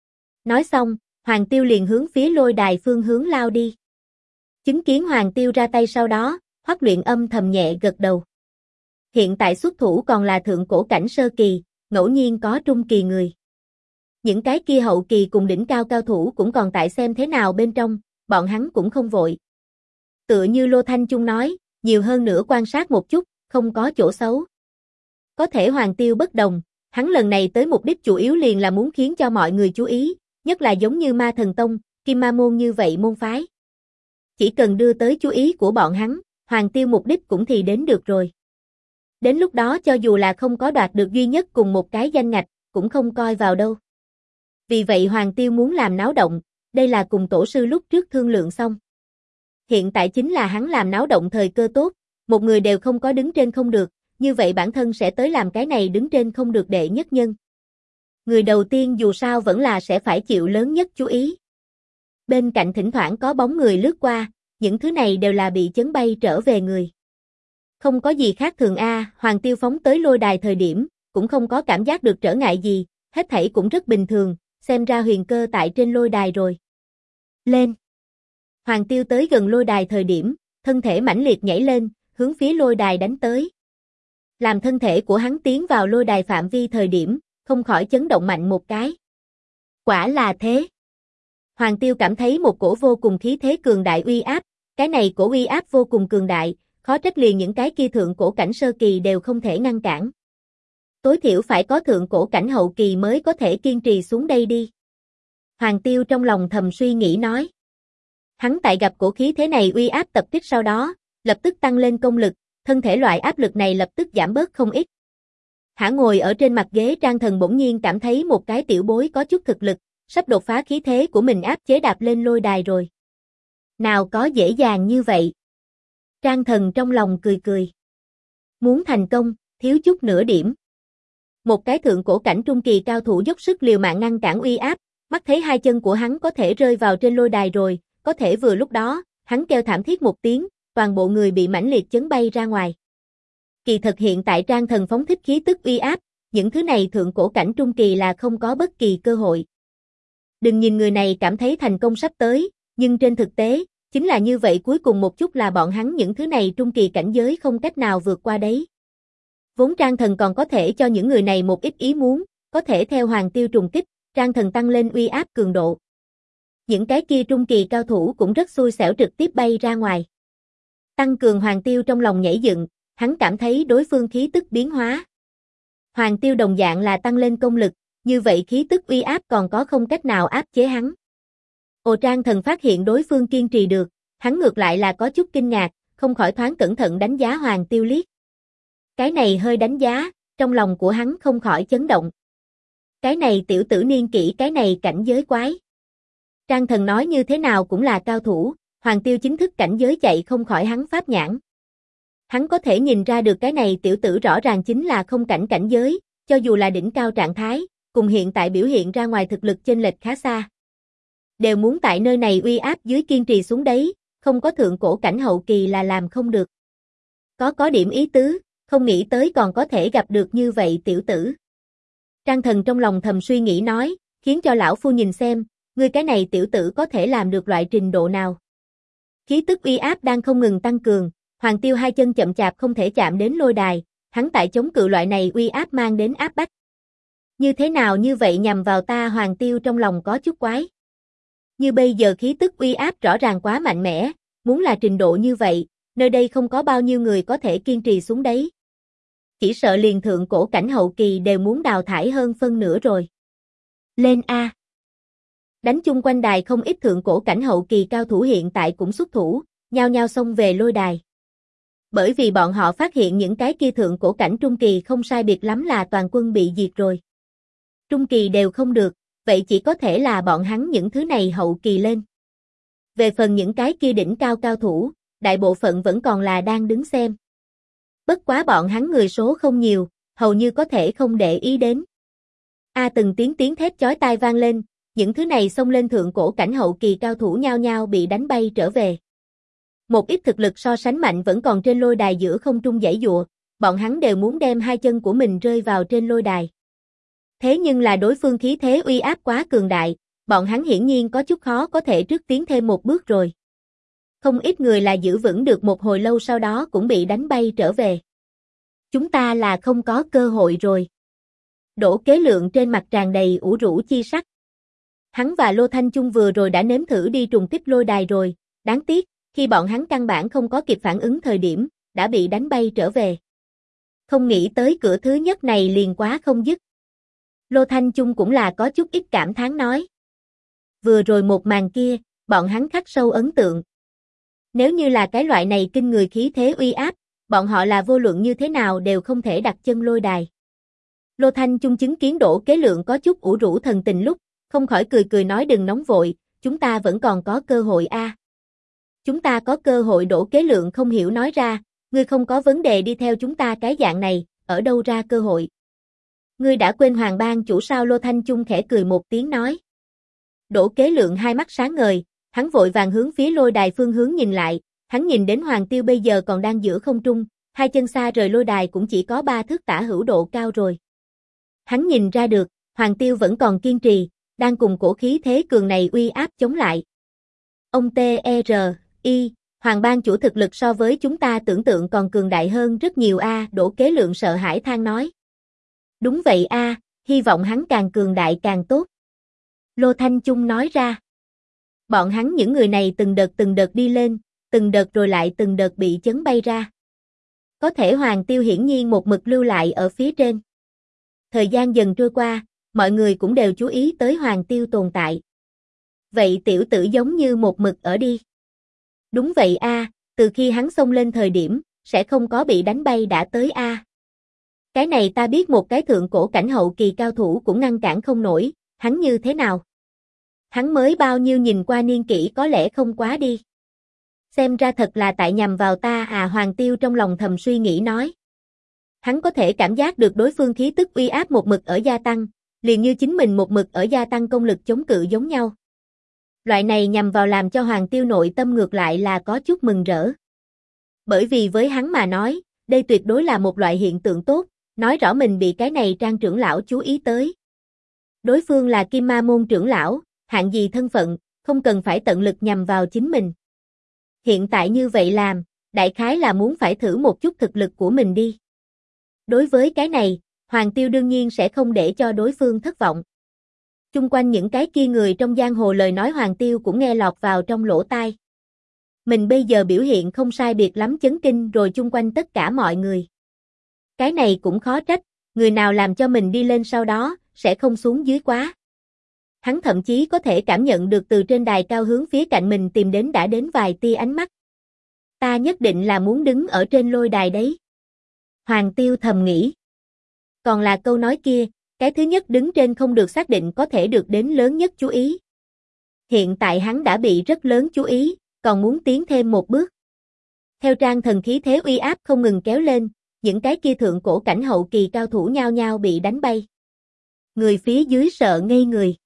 Nói xong, Hoàng Tiêu liền hướng phía lôi đài phương hướng lao đi. Chứng kiến Hoàng Tiêu ra tay sau đó, Hoắc Luyện âm thầm nhẹ gật đầu. Hiện tại xuất thủ còn là thượng cổ cảnh sơ kỳ, ngẫu nhiên có trung kỳ người. Những cái kia hậu kỳ cùng đỉnh cao cao thủ cũng còn tại xem thế nào bên trong, bọn hắn cũng không vội. Tựa như Lô Thanh Chung nói, nhiều hơn nữa quan sát một chút, không có chỗ xấu. Có thể Hoàng Tiêu bất đồng, hắn lần này tới mục đích chủ yếu liền là muốn khiến cho mọi người chú ý, nhất là giống như Ma Thần Tông, Kim Ma Môn như vậy môn phái. Chỉ cần đưa tới chú ý của bọn hắn, Hoàng Tiêu mục đích cũng thì đến được rồi. Đến lúc đó cho dù là không có đoạt được duy nhất cùng một cái danh ngạch, cũng không coi vào đâu. Vì vậy Hoàng Tiêu muốn làm náo động, đây là cùng tổ sư lúc trước thương lượng xong. Hiện tại chính là hắn làm náo động thời cơ tốt, một người đều không có đứng trên không được, như vậy bản thân sẽ tới làm cái này đứng trên không được đệ nhất nhân. Người đầu tiên dù sao vẫn là sẽ phải chịu lớn nhất chú ý. Bên cạnh thỉnh thoảng có bóng người lướt qua, những thứ này đều là bị chấn bay trở về người. Không có gì khác thường Hoàng Tiêu phóng tới lôi đài thời điểm, cũng không có cảm giác được trở ngại gì, hết thảy cũng rất bình thường, xem ra huyền cơ tại trên lôi đài rồi. Lên! Hoàng Tiêu tới gần lôi đài thời điểm, thân thể mãnh liệt nhảy lên, hướng phía lôi đài đánh tới. Làm thân thể của hắn tiến vào lôi đài phạm vi thời điểm, không khỏi chấn động mạnh một cái. Quả là thế. Hoàng Tiêu cảm thấy một cổ vô cùng khí thế cường đại uy áp, cái này cổ uy áp vô cùng cường đại, khó trách liền những cái kia thượng cổ cảnh sơ kỳ đều không thể ngăn cản. Tối thiểu phải có thượng cổ cảnh hậu kỳ mới có thể kiên trì xuống đây đi. Hoàng Tiêu trong lòng thầm suy nghĩ nói. Hắn tại gặp cổ khí thế này uy áp tập kích sau đó, lập tức tăng lên công lực, thân thể loại áp lực này lập tức giảm bớt không ít. Ngồi ở trên mặt ghế Trang Thần bỗng nhiên cảm thấy một cái tiểu bối có chút thực lực, sắp đột phá khí thế của mình áp chế đạp lên lôi đài rồi. Nào có dễ dàng như vậy. Trang Thần trong lòng cười cười. Muốn thành công, thiếu chút nửa điểm. Một cái thượng cổ cảnh trung kỳ cao thủ dốc sức liều mạng ngăn cản uy áp, mắt thấy hai chân của hắn có thể rơi vào trên lôi đài rồi, có thể vừa lúc đó, hắn kêu thảm thiết một tiếng, toàn bộ người bị mãnh liệt chấn bay ra ngoài. Kỳ thật hiện tại Trang Thần phóng thích khí tức uy áp, những thứ này thượng cổ cảnh trung kỳ là không có bất kỳ cơ hội. Đừng nhìn người này cảm thấy thành công sắp tới, nhưng trên thực tế, chính là như vậy cuối cùng một chút là bọn hắn những thứ này trung kỳ cảnh giới không cách nào vượt qua đấy. Vốn Trang Thần còn có thể cho những người này một ít ý muốn, có thể theo Hoàng Tiêu trùng kích, Trang Thần tăng lên uy áp cường độ. Những cái kia trung kỳ cao thủ cũng rất xui xẻo trực tiếp bay ra ngoài. Tăng cường Hoàng Tiêu trong lòng nhảy dựng, hắn cảm thấy đối phương khí tức biến hóa. Hoàng Tiêu đồng dạng là tăng lên công lực, như vậy khí tức uy áp còn có không cách nào áp chế hắn. Trang Thần phát hiện đối phương kiên trì được, hắn ngược lại là có chút kinh ngạc, không khỏi thoáng cẩn thận đánh giá Hoàng Tiêu liếc. Cái này hơi đánh giá, trong lòng của hắn không khỏi chấn động. Cái này tiểu tử niên kỷ cái này cảnh giới quái. Trang Thần nói như thế nào cũng là cao thủ, Hoàng Tiêu chính thức cảnh giới chạy không khỏi hắn pháp nhãn. Hắn có thể nhìn ra được cái này tiểu tử rõ ràng chính là không cảnh cảnh giới, cho dù là đỉnh cao trạng thái, cùng hiện tại biểu hiện ra ngoài thực lực chênh lệch khá xa. Đều muốn tại nơi này uy áp dưới kiên trì xuống đấy, không có thượng cổ cảnh hậu kỳ là làm không được. Có điểm ý tứ, không nghĩ tới còn có thể gặp được như vậy tiểu tử. Trang Thần trong lòng thầm suy nghĩ nói, khiến cho lão phu nhìn xem, ngươi cái này tiểu tử có thể làm được loại trình độ nào. Khí tức uy áp đang không ngừng tăng cường, Hoàng Tiêu hai chân chậm chạp không thể chạm đến lôi đài, hắn tại chống cự loại này uy áp mang đến áp bách. Như thế nào như vậy nhằm vào ta? Hoàng Tiêu trong lòng có chút quái. Như bây giờ khí tức uy áp rõ ràng quá mạnh mẽ, muốn là trình độ như vậy, nơi đây không có bao nhiêu người có thể kiên trì xuống đấy. Chỉ sợ liền thượng cổ cảnh hậu kỳ đều muốn đào thải hơn phân nửa rồi. Lên A. Đánh chung quanh đài không ít thượng cổ cảnh hậu kỳ cao thủ hiện tại cũng xuất thủ, nhao nhao xông về lôi đài. Bởi vì bọn họ phát hiện những cái kia thượng cổ cảnh trung kỳ không sai biệt lắm là toàn quân bị diệt rồi. Trung kỳ đều không được, vậy chỉ có thể là bọn hắn những thứ này hậu kỳ lên. Về phần những cái kia đỉnh cao cao thủ, đại bộ phận vẫn còn là đang đứng xem. Bất quá bọn hắn người số không nhiều, hầu như có thể không để ý đến. Từng tiếng thét chói tai vang lên, những thứ này xông lên thượng cổ cảnh hậu kỳ cao thủ nhao nhao bị đánh bay trở về. Một ít thực lực so sánh mạnh vẫn còn trên lôi đài giữa không trung giãy giụa, bọn hắn đều muốn đem hai chân của mình rơi vào trên lôi đài. Thế nhưng là đối phương khí thế uy áp quá cường đại, bọn hắn hiển nhiên có chút khó có thể trước tiến thêm một bước rồi. Không ít người là giữ vững được một hồi lâu sau đó cũng bị đánh bay trở về. Chúng ta là không có cơ hội rồi. Đỗ Kế Lượng trên mặt tràn đầy ủ rũ chi sắc. Hắn và Lô Thanh Chung vừa rồi đã nếm thử đi trùng kích lôi đài rồi, đáng tiếc, khi bọn hắn căn bản không có kịp phản ứng thời điểm, đã bị đánh bay trở về. Không nghĩ tới cửa thứ nhất này liền quá không dứt. Lô Thanh Chung cũng là có chút ít cảm thán nói. Vừa rồi một màn kia, bọn hắn khắc sâu ấn tượng. Nếu như là cái loại này kinh người khí thế uy áp, bọn họ là vô luận như thế nào đều không thể đặt chân lôi đài. Lô Thanh Chung chứng kiến Đỗ Kế Lượng có chút ủ rũ thần tình lúc, không khỏi cười nói đừng nóng vội, chúng ta vẫn còn có cơ hội a. Chúng ta có cơ hội. Đỗ Kế Lượng không hiểu nói ra, ngươi không có vấn đề đi theo chúng ta cái dạng này, ở đâu ra cơ hội? Ngươi đã quên Hoàng Bang chủ sao? Lô Thanh Chung khẽ cười một tiếng nói. Đỗ Kế Lượng hai mắt sáng ngời, hắn vội vàng hướng phía lôi đài phương hướng nhìn lại, hắn nhìn đến Hoàng Tiêu bây giờ còn đang giữa không trung, hai chân xa rời lôi đài cũng chỉ có 3 thước tả hữu độ cao rồi. Hắn nhìn ra được, Hoàng Tiêu vẫn còn kiên trì, đang cùng cổ khí thế cường này uy áp chống lại. Ông T.E.R.I. Hoàng Bang chủ thực lực so với chúng ta tưởng tượng còn cường đại hơn rất nhiều a. Đỗ Kế Lượng sợ hãi than nói. Đúng vậy a, hy vọng hắn càng cường đại càng tốt. Lô Thanh Chung nói ra. Bọn hắn những người này từng đợt đi lên, từng đợt rồi lại từng đợt bị chấn bay ra. Có thể Hoàng Tiêu hiển nhiên một mực lưu lại ở phía trên. Thời gian dần trôi qua, mọi người cũng đều chú ý tới Hoàng Tiêu tồn tại. Vậy tiểu tử giống như một mực ở đi. Đúng vậy a, từ khi hắn xông lên thời điểm, sẽ không có bị đánh bay đã tới a. Cái này ta biết một cái thượng cổ cảnh hậu kỳ cao thủ cũng ngăn cản không nổi, hắn như thế nào? Hắn mới bao nhiêu nhìn qua niên kỷ có lẽ không quá đi. Xem ra thật là tại nhằm vào ta à. Hoàng Tiêu trong lòng thầm suy nghĩ nói. Hắn có thể cảm giác được đối phương khí tức uy áp một mực ở gia tăng, liền như chính mình một mực ở gia tăng công lực chống cự giống nhau. Loại này nhằm vào làm cho Hoàng Tiêu nội tâm ngược lại là có chút mừng rỡ. Bởi vì với hắn mà nói, đây tuyệt đối là một loại hiện tượng tốt, Nói rõ mình bị cái này Trang trưởng lão chú ý tới. Đối phương là Kim Ma môn trưởng lão, hạng gì thân phận, không cần phải tận lực nhằm vào chính mình. Hiện tại như vậy làm, đại khái là muốn phải thử một chút thực lực của mình đi. Đối với cái này, Hoàng Tiêu đương nhiên sẽ không để cho đối phương thất vọng. Chung quanh những cái kia người trong giang hồ lời nói Hoàng Tiêu cũng nghe lọt vào trong lỗ tai. Mình bây giờ biểu hiện không sai biệt lắm chấn kinh rồi chung quanh tất cả mọi người. Cái này cũng khó trách, người nào làm cho mình đi lên sau đó, sẽ không xuống dưới quá. Hắn thậm chí có thể cảm nhận được từ trên đài cao hướng phía cạnh mình tìm đến đã đến vài tia ánh mắt. Ta nhất định là muốn đứng ở trên lôi đài đấy. Hoàng Tiêu thầm nghĩ. Còn là câu nói kia, cái thứ nhất đứng trên không được xác định có thể được đến lớn nhất chú ý. Hiện tại hắn đã bị rất lớn chú ý, còn muốn tiến thêm một bước. Theo Trang thần khí thế uy áp không ngừng kéo lên, những cái kia thượng cổ cảnh hậu kỳ cao thủ nhao nhao bị đánh bay. Người phía dưới sợ ngây người.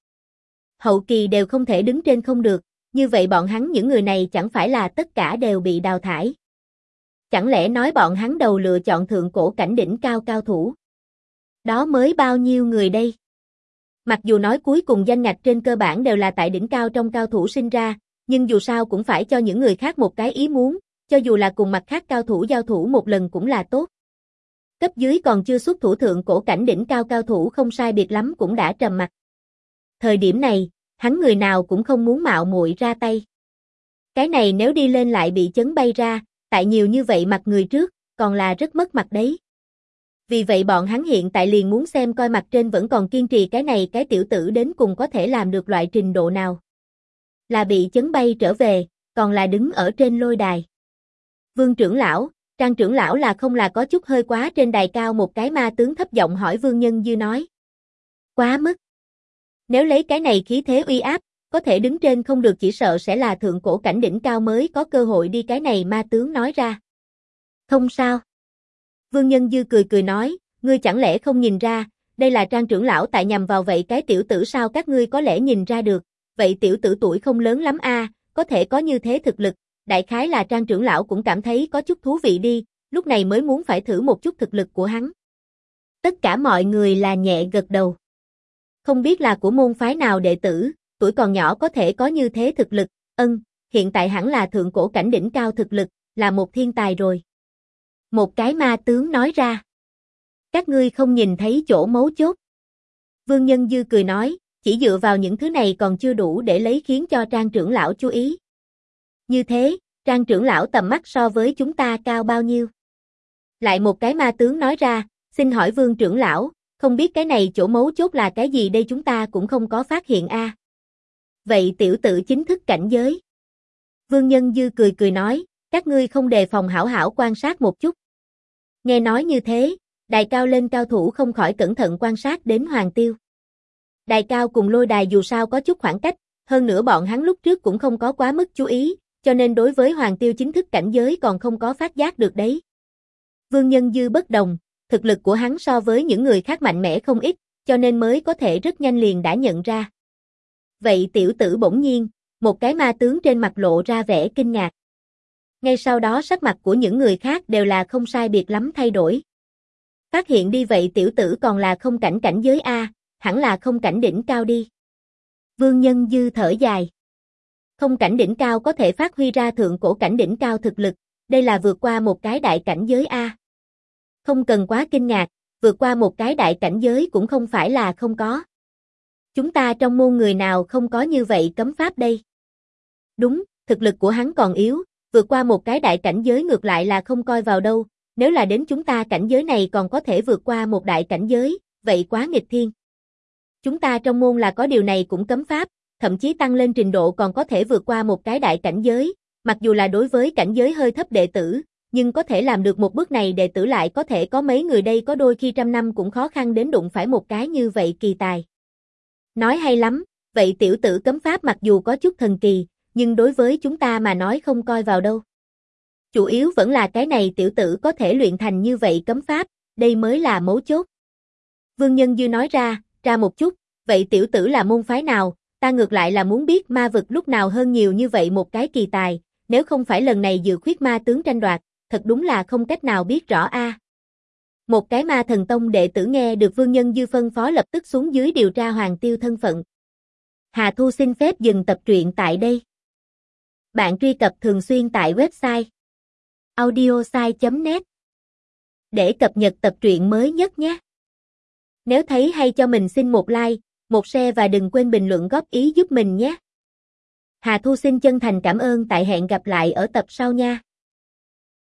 Hậu kỳ đều không thể đứng trên không được, như vậy bọn hắn những người này chẳng phải là tất cả đều bị đào thải. Chẳng lẽ nói bọn hắn đầu lựa chọn thượng cổ cảnh đỉnh cao cao thủ? Đó mới bao nhiêu người đây? Mặc dù nói cuối cùng danh ngạch trên cơ bản đều là tại đỉnh cao trong cao thủ sinh ra, nhưng dù sao cũng phải cho những người khác một cái ý muốn, cho dù là cùng mặt khác cao thủ giao thủ một lần cũng là tốt. Cấp dưới còn chưa xuất thủ thượng cổ cảnh đỉnh cao cao thủ không sai biệt lắm cũng đã trầm mặc. Thời điểm này, hắn người nào cũng không muốn mạo muội ra tay. Cái này nếu đi lên lại bị chấn bay ra, tại nhiều như vậy mặt người trước, còn là rất mất mặt đấy. Vì vậy bọn hắn hiện tại liền muốn xem coi mặt trên vẫn còn kiên trì cái này cái tiểu tử đến cùng có thể làm được loại trình độ nào. Là bị chấn bay trở về, còn là đứng ở trên lôi đài. Vương trưởng lão, Trang trưởng lão là không là có chút hơi quá trên đài cao một cái ma tướng thấp giọng hỏi Vương Nhân Dư nói. Quá mức. Nếu lấy cái này khí thế uy áp, có thể đứng trên không được chỉ sợ sẽ là thượng cổ cảnh đỉnh cao mới có cơ hội đi cái này ma tướng nói ra. Không sao. Vương Nhân Dư cười cười nói, ngươi chẳng lẽ không nhìn ra, đây là Trang trưởng lão tại nhằm vào vậy cái tiểu tử sao các ngươi có lẽ nhìn ra được, vậy tiểu tử tuổi không lớn lắm a, có thể có như thế thực lực, đại khái là Trang trưởng lão cũng cảm thấy có chút thú vị đi, lúc này mới muốn phải thử một chút thực lực của hắn. Tất cả mọi người là nhẹ gật đầu. Không biết là của môn phái nào đệ tử, tuổi còn nhỏ có thể có như thế thực lực, hiện tại hẳn là thượng cổ cảnh đỉnh cao thực lực, là một thiên tài rồi. Một cái ma tướng nói ra. Các ngươi không nhìn thấy chỗ mấu chốt. Vương Nhân Dư cười nói, chỉ dựa vào những thứ này còn chưa đủ để lấy khiến cho Trang trưởng lão chú ý. Như thế, Trang trưởng lão tầm mắt so với chúng ta cao bao nhiêu? Lại một cái ma tướng nói ra, xin hỏi Vương trưởng lão, không biết cái này chỗ mấu chốt là cái gì đây chúng ta cũng không có phát hiện a. Vậy tiểu tử chính thức cảnh giới. Vương Nhân Dư cười cười nói, các ngươi không đề phòng hảo hảo quan sát một chút. Nghe nói như thế, đài cao lên cao thủ không khỏi cẩn thận quan sát đến Hoàng Tiêu. Đài cao cùng lôi đài dù sao có chút khoảng cách, hơn nữa bọn hắn lúc trước cũng không có quá mức chú ý, cho nên đối với Hoàng Tiêu chính thức cảnh giới còn không có phát giác được đấy. Vương Nhân Dư bất đồng, thực lực của hắn so với những người khác mạnh mẽ không ít, cho nên mới có thể rất nhanh liền đã nhận ra. Vậy tiểu tử bỗng nhiên, một cái ma tướng trên mặt lộ ra vẻ kinh ngạc. Ngay sau đó sắc mặt của những người khác đều là không sai biệt lắm thay đổi. Phát hiện đi vậy tiểu tử còn là không cảnh cảnh giới A, hẳn là không cảnh đỉnh cao đi. Vương Nhân Dư thở dài. Không cảnh đỉnh cao có thể phát huy ra thượng cổ cảnh đỉnh cao thực lực, đây là vượt qua một cái đại cảnh giới A. Không cần quá kinh ngạc, vượt qua một cái đại cảnh giới cũng không phải là không có. Chúng ta trong môn người nào không có như vậy cấm pháp đây? Đúng, thực lực của hắn còn yếu, vượt qua một cái đại cảnh giới ngược lại là không coi vào đâu, nếu là đến chúng ta cảnh giới này còn có thể vượt qua một đại cảnh giới, vậy quá nghịch thiên. Chúng ta trong môn là có điều này cũng cấm pháp, thậm chí tăng lên trình độ còn có thể vượt qua một cái đại cảnh giới, mặc dù là đối với cảnh giới hơi thấp đệ tử, nhưng có thể làm được một bước này đệ tử lại có thể có mấy người đây có đôi khi trăm năm cũng khó khăn đến đụng phải một cái như vậy kỳ tài. Nói hay lắm, vậy tiểu tử cấm pháp mặc dù có chút thần kỳ, nhưng đối với chúng ta mà nói không coi vào đâu. Chủ yếu vẫn là cái này tiểu tử có thể luyện thành như vậy cấm pháp, đây mới là mấu chốt. Vương Nhân Dư nói ra một chút, vậy tiểu tử là môn phái nào, ta ngược lại là muốn biết ma vực lúc nào hơn nhiều như vậy một cái kỳ tài, nếu không phải lần này dự khuyết ma tướng tranh đoạt, thật đúng là không cách nào biết rõ a. Một cái Ma Thần Tông đệ tử nghe được Vương Nhân Dư phân phó lập tức xuống dưới điều tra Hoàng Tiêu thân phận. Hà Thu xin phép dừng tập truyện tại đây. Bạn truy cập thường xuyên tại website audiosai.net để cập nhật tập truyện mới nhất nhé. Nếu thấy hay cho mình xin một like, một share và đừng quên bình luận góp ý giúp mình nhé. Hà Thu xin chân thành cảm ơn, tại hẹn gặp lại ở tập sau nha.